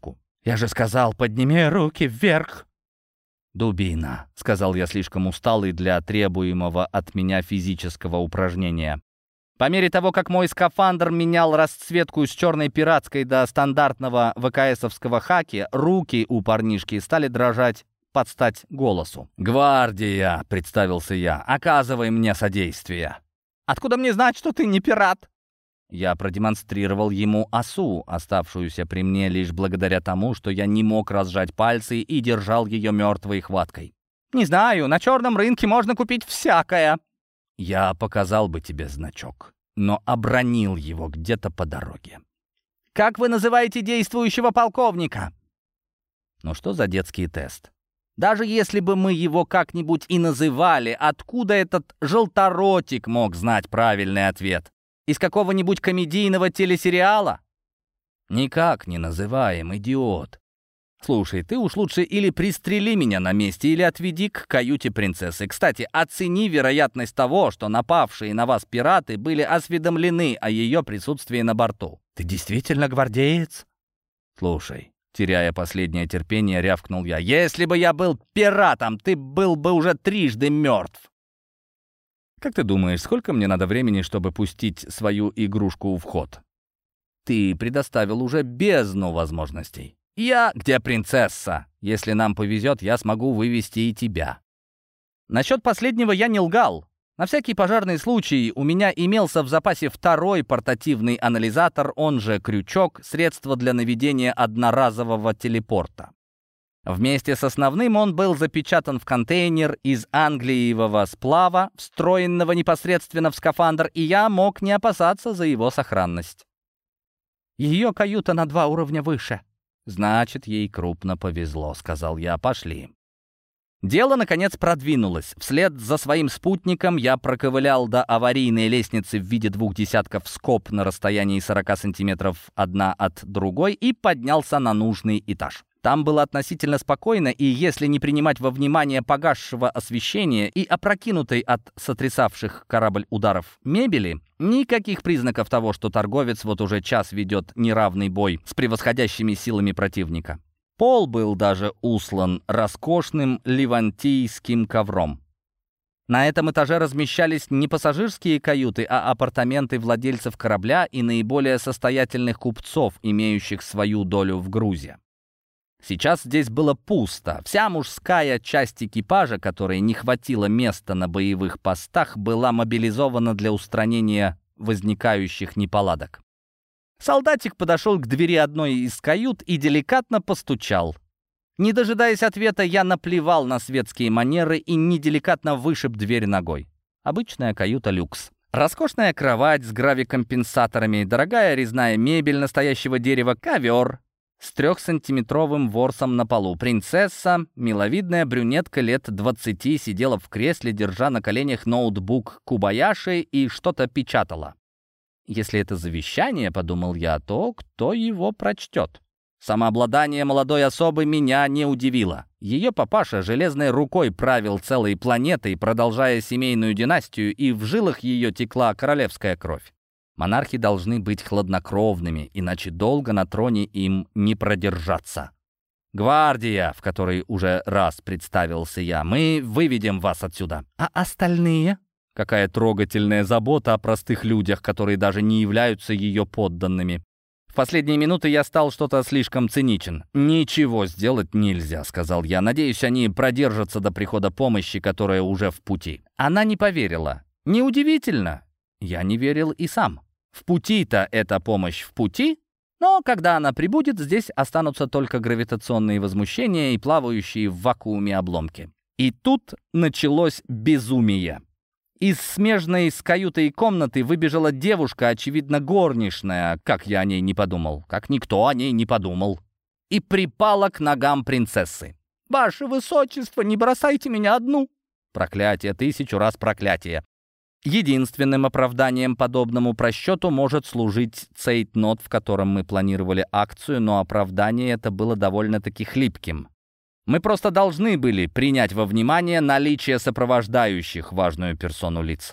«Я же сказал, подними руки вверх!» «Дубина», — сказал я, слишком усталый для требуемого от меня физического упражнения. По мере того, как мой скафандр менял расцветку с черной пиратской до стандартного ВКСовского хаки, руки у парнишки стали дрожать под стать голосу. «Гвардия», — представился я, — «оказывай мне содействие». «Откуда мне знать, что ты не пират?» Я продемонстрировал ему осу, оставшуюся при мне лишь благодаря тому, что я не мог разжать пальцы и держал ее мертвой хваткой. «Не знаю, на черном рынке можно купить всякое». Я показал бы тебе значок, но обронил его где-то по дороге. «Как вы называете действующего полковника?» Ну что за детский тест? Даже если бы мы его как-нибудь и называли, откуда этот желторотик мог знать правильный ответ? Из какого-нибудь комедийного телесериала? Никак не называем, идиот. Слушай, ты уж лучше или пристрели меня на месте, или отведи к каюте принцессы. Кстати, оцени вероятность того, что напавшие на вас пираты были осведомлены о ее присутствии на борту. Ты действительно гвардеец? Слушай, теряя последнее терпение, рявкнул я. Если бы я был пиратом, ты был бы уже трижды мертв. Как ты думаешь, сколько мне надо времени, чтобы пустить свою игрушку в ход? Ты предоставил уже бездну возможностей. Где принцесса? Если нам повезет, я смогу вывести и тебя. Насчет последнего я не лгал. На всякий пожарный случай у меня имелся в запасе второй портативный анализатор, он же крючок, средство для наведения одноразового телепорта. Вместе с основным он был запечатан в контейнер из англиевого сплава, встроенного непосредственно в скафандр, и я мог не опасаться за его сохранность. Ее каюта на 2 уровня выше. «Значит, ей крупно повезло», — сказал я. «Пошли». Дело, наконец, продвинулось. Вслед за своим спутником я проковылял до аварийной лестницы в виде 2 десятков скоб на расстоянии 40 сантиметров одна от другой и поднялся на нужный этаж. Там было относительно спокойно, и если не принимать во внимание погасшего освещения и опрокинутой от сотрясавших корабль ударов мебели, никаких признаков того, что торговец вот уже час ведет неравный бой с превосходящими силами противника. Пол был даже услан роскошным левантийским ковром. На этом этаже размещались не пассажирские каюты, а апартаменты владельцев корабля и наиболее состоятельных купцов, имеющих свою долю в грузе. Сейчас здесь было пусто. Вся мужская часть экипажа, которой не хватило места на боевых постах, была мобилизована для устранения возникающих неполадок. Солдатик подошел к двери одной из кают и деликатно постучал. Не дожидаясь ответа, я наплевал на светские манеры и неделикатно вышиб дверь ногой. Обычная каюта люкс. Роскошная кровать с гравикомпенсаторами, дорогая резная мебель настоящего дерева, ковер с 3-сантиметровым ворсом на полу. Принцесса, миловидная брюнетка лет 20, сидела в кресле, держа на коленях ноутбук Кубаяши и что-то печатала. Если это завещание, подумал я, то кто его прочтет? Самообладание молодой особы меня не удивило. Ее папаша железной рукой правил целой планетой, продолжая семейную династию, и в жилах ее текла королевская кровь. Монархи должны быть хладнокровными, иначе долго на троне им не продержаться. «Гвардия», в которой уже раз представился я, мы выведем вас отсюда. А остальные? Какая трогательная забота о простых людях, которые даже не являются ее подданными. В последние минуты я стал что-то слишком циничен. «Ничего сделать нельзя», — сказал я. «Надеюсь, они продержатся до прихода помощи, которая уже в пути». Она не поверила. Неудивительно. Я не верил и сам. В пути-то эта помощь в пути, но когда она прибудет, здесь останутся только гравитационные возмущения и плавающие в вакууме обломки. И тут началось безумие. Из смежной с каютой комнаты выбежала девушка, очевидно, горничная, как я о ней не подумал, как никто о ней не подумал, и припала к ногам принцессы. «Ваше высочество, не бросайте меня одну!» Проклятие, 1000 раз проклятие. Единственным оправданием подобному просчету может служить цейтнот, в котором мы планировали акцию, но оправдание это было довольно-таки хлипким. Мы просто должны были принять во внимание наличие сопровождающих важную персону лиц.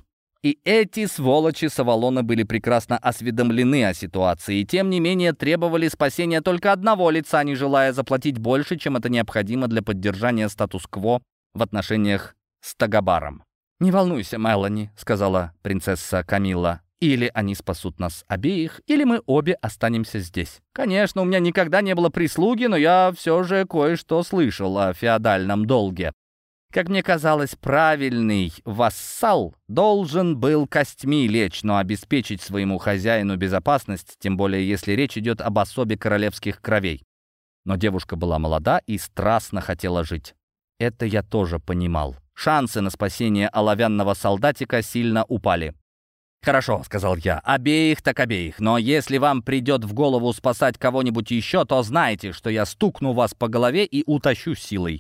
И эти сволочи с Авалона были прекрасно осведомлены о ситуации, и тем не менее требовали спасения только одного лица, не желая заплатить больше, чем это необходимо для поддержания статус-кво в отношениях с Тагабаром. «Не волнуйся, Мелани», — сказала принцесса Камилла. «Или они спасут нас обеих, или мы обе останемся здесь. Конечно, у меня никогда не было прислуги, но я все же кое-что слышал о феодальном долге. Как мне казалось, правильный вассал должен был костьми лечь, но обеспечить своему хозяину безопасность, тем более если речь идет об особе королевских кровей. Но девушка была молода и страстно хотела жить. Это я тоже понимал. Шансы на спасение оловянного солдатика сильно упали. «Хорошо», — сказал я, — «обеих так обеих, но если вам придет в голову спасать кого-нибудь еще, то знайте, что я стукну вас по голове и утащу силой».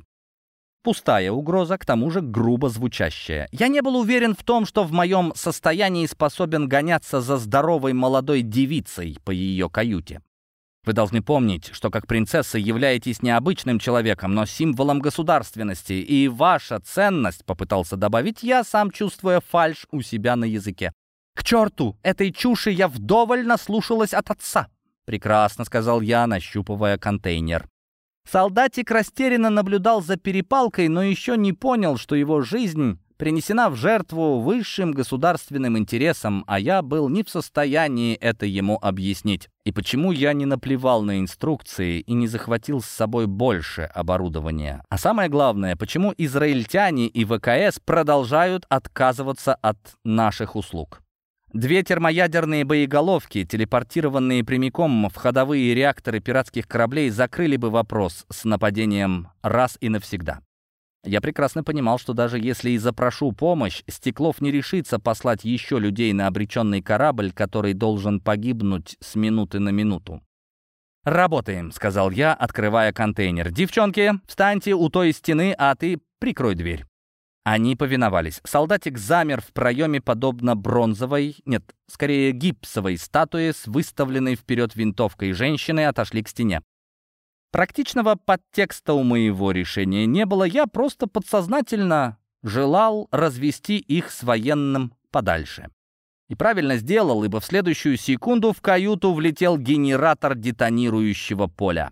Пустая угроза, к тому же грубо звучащая. Я не был уверен в том, что в моем состоянии способен гоняться за здоровой молодой девицей по ее каюте. Вы должны помнить, что как принцесса являетесь не обычным человеком, но символом государственности, и ваша ценность, попытался добавить я, сам чувствуя фальшь у себя на языке. «К черту! Этой чуши я вдоволь наслушалась от отца!» «Прекрасно», — сказал я, нащупывая контейнер. Солдатик растерянно наблюдал за перепалкой, но еще не понял, что его жизнь принесена в жертву высшим государственным интересам, а я был не в состоянии это ему объяснить. И почему я не наплевал на инструкции и не захватил с собой больше оборудования? А самое главное, почему израильтяне и ВКС продолжают отказываться от наших услуг? 2 термоядерные боеголовки, телепортированные прямиком в ходовые реакторы пиратских кораблей, закрыли бы вопрос с нападением раз и навсегда. Я прекрасно понимал, что даже если и запрошу помощь, Стеклов не решится послать еще людей на обреченный корабль, который должен погибнуть с минуты на минуту. «Работаем», — сказал я, открывая контейнер. «Девчонки, встаньте у той стены, а ты прикрой дверь». Они повиновались. Солдатик замер в проеме, подобно бронзовой, нет, скорее гипсовой статуе с выставленной вперед винтовкой женщины, отошли к стене. Практичного подтекста у моего решения не было, я просто подсознательно желал развести их с военным подальше. И правильно сделал, ибо в следующую секунду в каюту влетел генератор детонирующего поля.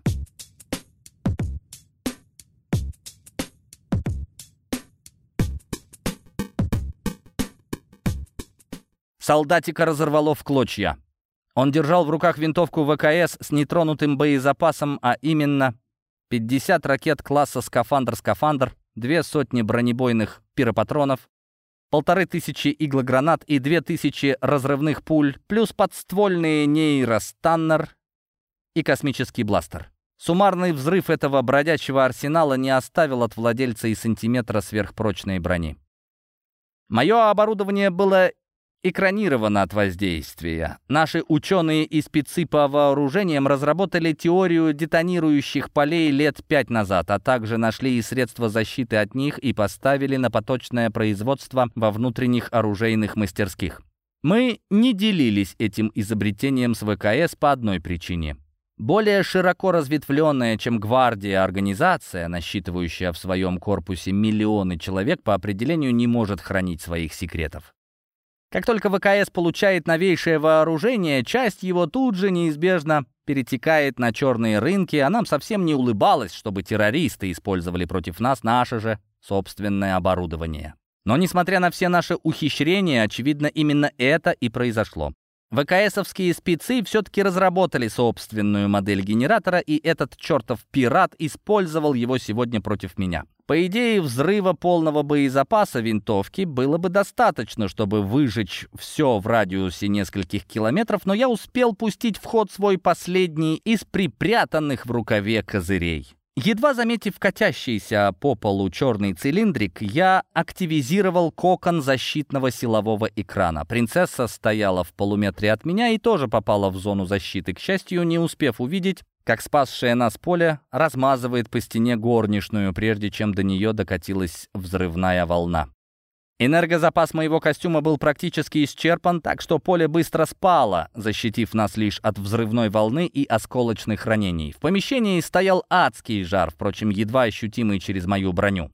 Солдатика разорвало в клочья. Он держал в руках винтовку ВКС с нетронутым боезапасом, а именно 50 ракет класса «Скафандр-Скафандр», 200 бронебойных пиропатронов, 1500 иглогранат и 2000 разрывных пуль, плюс подствольные нейростаннер и космический бластер. Суммарный взрыв этого бродячего арсенала не оставил от владельца и сантиметра сверхпрочной брони. Мое оборудование было экранировано от воздействия. Наши ученые и спецы по вооружениям разработали теорию детонирующих полей лет 5 назад, а также нашли и средства защиты от них и поставили на поточное производство во внутренних оружейных мастерских. Мы не делились этим изобретением с ВКС по одной причине. Более широко разветвленная, чем гвардия, организация, насчитывающая в своем корпусе миллионы человек, по определению не может хранить своих секретов. Как только ВКС получает новейшее вооружение, часть его тут же неизбежно перетекает на черные рынки, а нам совсем не улыбалось, чтобы террористы использовали против нас наше же собственное оборудование. Но несмотря на все наши ухищрения, очевидно, именно это и произошло. ВКСовские спецы все-таки разработали собственную модель генератора, и этот чертов пират использовал его сегодня против меня. По идее, взрыва полного боезапаса винтовки было бы достаточно, чтобы выжечь все в радиусе нескольких километров, но я успел пустить в ход свой последний из припрятанных в рукаве козырей. Едва заметив катящийся по полу черный цилиндрик, я активизировал кокон защитного силового экрана. Принцесса стояла в полуметре от меня и тоже попала в зону защиты, к счастью, не успев увидеть, как спасшее нас поле размазывает по стене горничную, прежде чем до нее докатилась взрывная волна. Энергозапас моего костюма был практически исчерпан, так что поле быстро спало, защитив нас лишь от взрывной волны и осколочных ранений. В помещении стоял адский жар, впрочем, едва ощутимый через мою броню.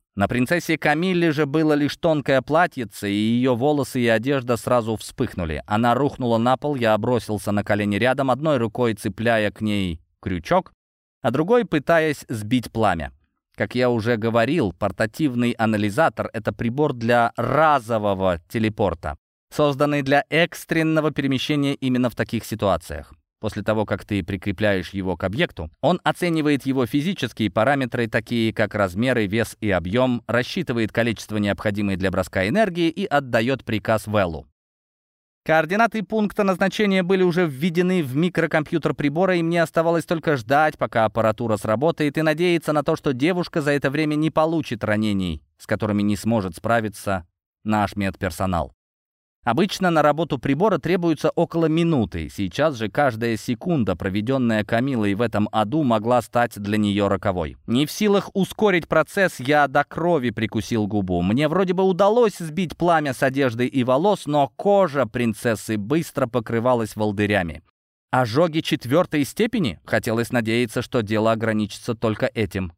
На принцессе Камилле же было лишь тонкое платьице, и ее волосы и одежда сразу вспыхнули. Она рухнула на пол, я бросился на колени рядом, одной рукой цепляя к ней крючок, а другой пытаясь сбить пламя. Как я уже говорил, портативный анализатор — это прибор для разового телепорта, созданный для экстренного перемещения именно в таких ситуациях. После того, как ты прикрепляешь его к объекту, он оценивает его физические параметры, такие как размеры, вес и объем, рассчитывает количество необходимой для броска энергии и отдает приказ Веллу. Координаты пункта назначения были уже введены в микрокомпьютер прибора, и мне оставалось только ждать, пока аппаратура сработает, и надеяться на то, что девушка за это время не получит ранений, с которыми не сможет справиться наш медперсонал. Обычно на работу прибора требуется около минуты. Сейчас же каждая секунда, проведенная Камиллой в этом аду, могла стать для нее роковой. Не в силах ускорить процесс, я до крови прикусил губу. Мне вроде бы удалось сбить пламя с одежды и волос, но кожа принцессы быстро покрывалась волдырями. Ожоги 4-й степени? Хотелось надеяться, что дело ограничится только этим.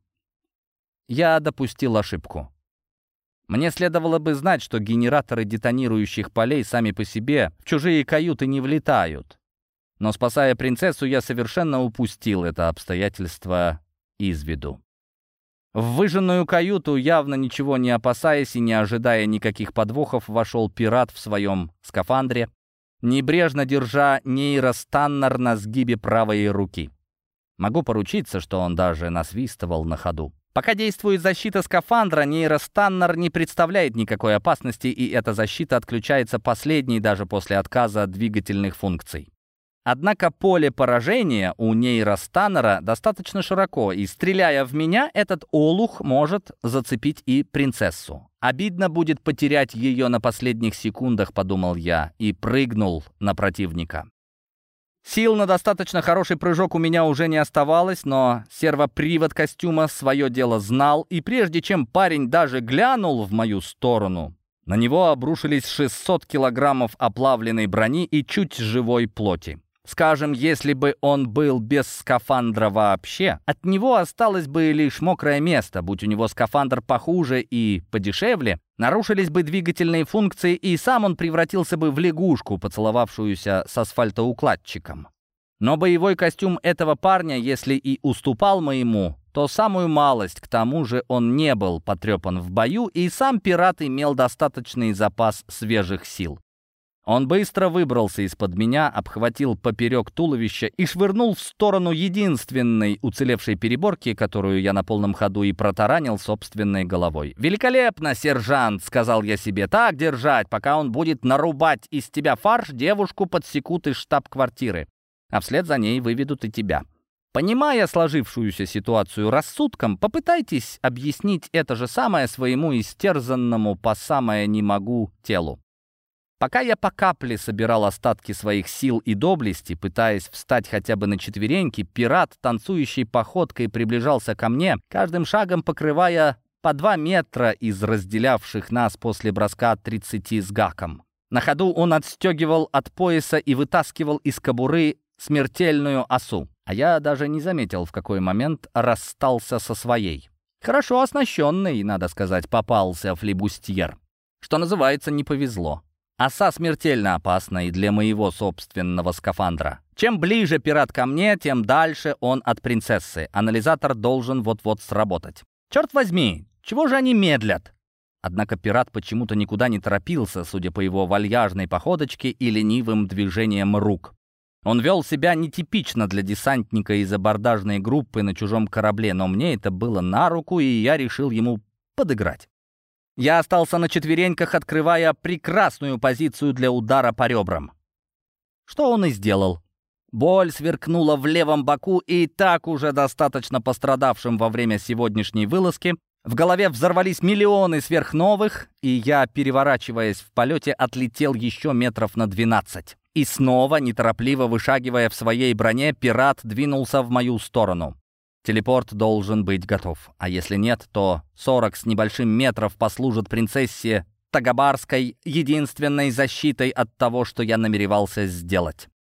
Я допустил ошибку. Мне следовало бы знать, что генераторы детонирующих полей сами по себе в чужие каюты не влетают. Но, спасая принцессу, я совершенно упустил это обстоятельство из виду. В выжженную каюту, явно ничего не опасаясь и не ожидая никаких подвохов, вошел пират в своем скафандре, небрежно держа нейростаннер на сгибе правой руки. Могу поручиться, что он даже насвистывал на ходу. Пока действует защита скафандра, нейростаннер не представляет никакой опасности, и эта защита отключается последней даже после отказа двигательных функций. Однако поле поражения у нейростаннера достаточно широко, и, стреляя в меня, этот олух может зацепить и принцессу. Обидно будет потерять ее на последних секундах, подумал я, и прыгнул на противника. Сил на достаточно хороший прыжок у меня уже не оставалось, но сервопривод костюма свое дело знал, и прежде чем парень даже глянул в мою сторону, на него обрушились 600 килограммов оплавленной брони и чуть живой плоти. Скажем, если бы он был без скафандра вообще, от него осталось бы лишь мокрое место. Будь у него скафандр похуже и подешевле, нарушились бы двигательные функции, и сам он превратился бы в лягушку, поцеловавшуюся с асфальтоукладчиком. Но боевой костюм этого парня, если и уступал моему, то самую малость. К тому же он не был потрепан в бою, и сам пират имел достаточный запас свежих сил. Он быстро выбрался из-под меня, обхватил поперек туловища и швырнул в сторону единственной уцелевшей переборки, которую я на полном ходу и протаранил собственной головой. «Великолепно, сержант!» — сказал я себе. «Так держать! Пока он будет нарубать из тебя фарш, девушку подсекут из штаб-квартиры, а вслед за ней выведут и тебя». Понимая сложившуюся ситуацию рассудком, попытайтесь объяснить это же самое своему истерзанному по самое не могу телу. Пока я по капле собирал остатки своих сил и доблести, пытаясь встать хотя бы на четвереньки, пират, танцующей походкой, приближался ко мне, каждым шагом покрывая по 2 метра из разделявших нас после броска 30 с гаком. На ходу он отстегивал от пояса и вытаскивал из кобуры смертельную осу, а я даже не заметил, в какой момент расстался со своей. Хорошо оснащенный, надо сказать, попался флибустьер. Что называется, не повезло. Оса смертельно опасна и для моего собственного скафандра. Чем ближе пират ко мне, тем дальше он от принцессы. Анализатор должен вот-вот сработать. Черт возьми, чего же они медлят? Однако пират почему-то никуда не торопился, судя по его вальяжной походочке и ленивым движениям рук. Он вел себя нетипично для десантника из абордажной группы на чужом корабле, но мне это было на руку, и я решил ему подыграть. Я остался на четвереньках, открывая прекрасную позицию для удара по ребрам. Что он и сделал. Боль сверкнула в левом боку, и так уже достаточно пострадавшим во время сегодняшней вылазки. В голове взорвались миллионы сверхновых, и я, переворачиваясь в полете, отлетел еще метров на 12. И снова, неторопливо вышагивая в своей броне, пират двинулся в мою сторону. Телепорт должен быть готов, а если нет, то 40 с небольшим метров послужит принцессе Тагабарской единственной защитой от того, что я намеревался сделать.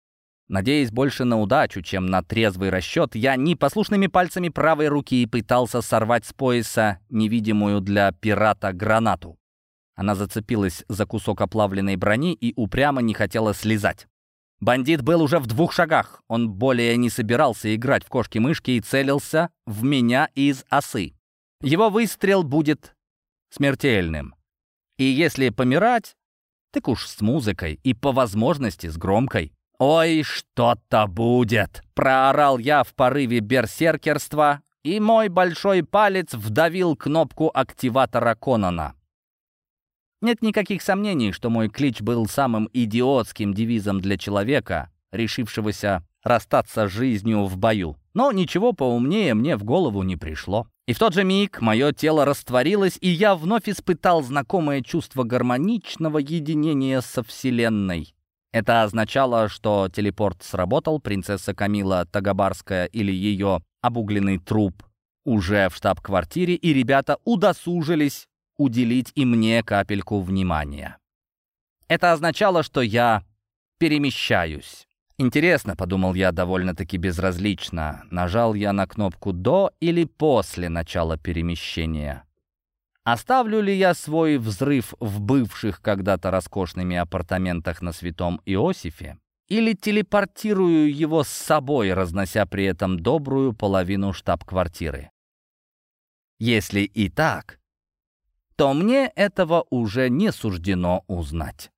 Надеясь больше на удачу, чем на трезвый расчет, я непослушными пальцами правой руки пытался сорвать с пояса невидимую для пирата гранату. Она зацепилась за кусок оплавленной брони и упрямо не хотела слезать. Бандит был уже в 2 шагах. Он более не собирался играть в кошки-мышки и целился в меня из осы. Его выстрел будет смертельным. И если помирать, так уж с музыкой и по возможности с громкой. «Ой, что-то будет!» — проорал я в порыве берсеркерства, и мой большой палец вдавил кнопку активатора Конана. Нет никаких сомнений, что мой клич был самым идиотским девизом для человека, решившегося расстаться с жизнью в бою. Но ничего поумнее мне в голову не пришло. И в тот же миг мое тело растворилось, и я вновь испытал знакомое чувство гармоничного единения со Вселенной. Это означало, что телепорт сработал, принцесса Камила Тагабарская или ее обугленный труп уже в штаб-квартире, и ребята удосужились уделить и мне капельку внимания. Это означало, что я перемещаюсь. «Интересно», — подумал я довольно-таки безразлично, нажал я на кнопку «до» или после начала перемещения. Оставлю ли я свой взрыв в бывших когда-то роскошными апартаментах на Святом Иосифе? Или телепортирую его с собой, разнося при этом добрую половину штаб-квартиры? Если и так, то мне этого уже не суждено узнать.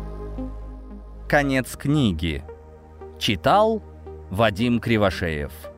Конец книги. Читал Вадим Кривошеев.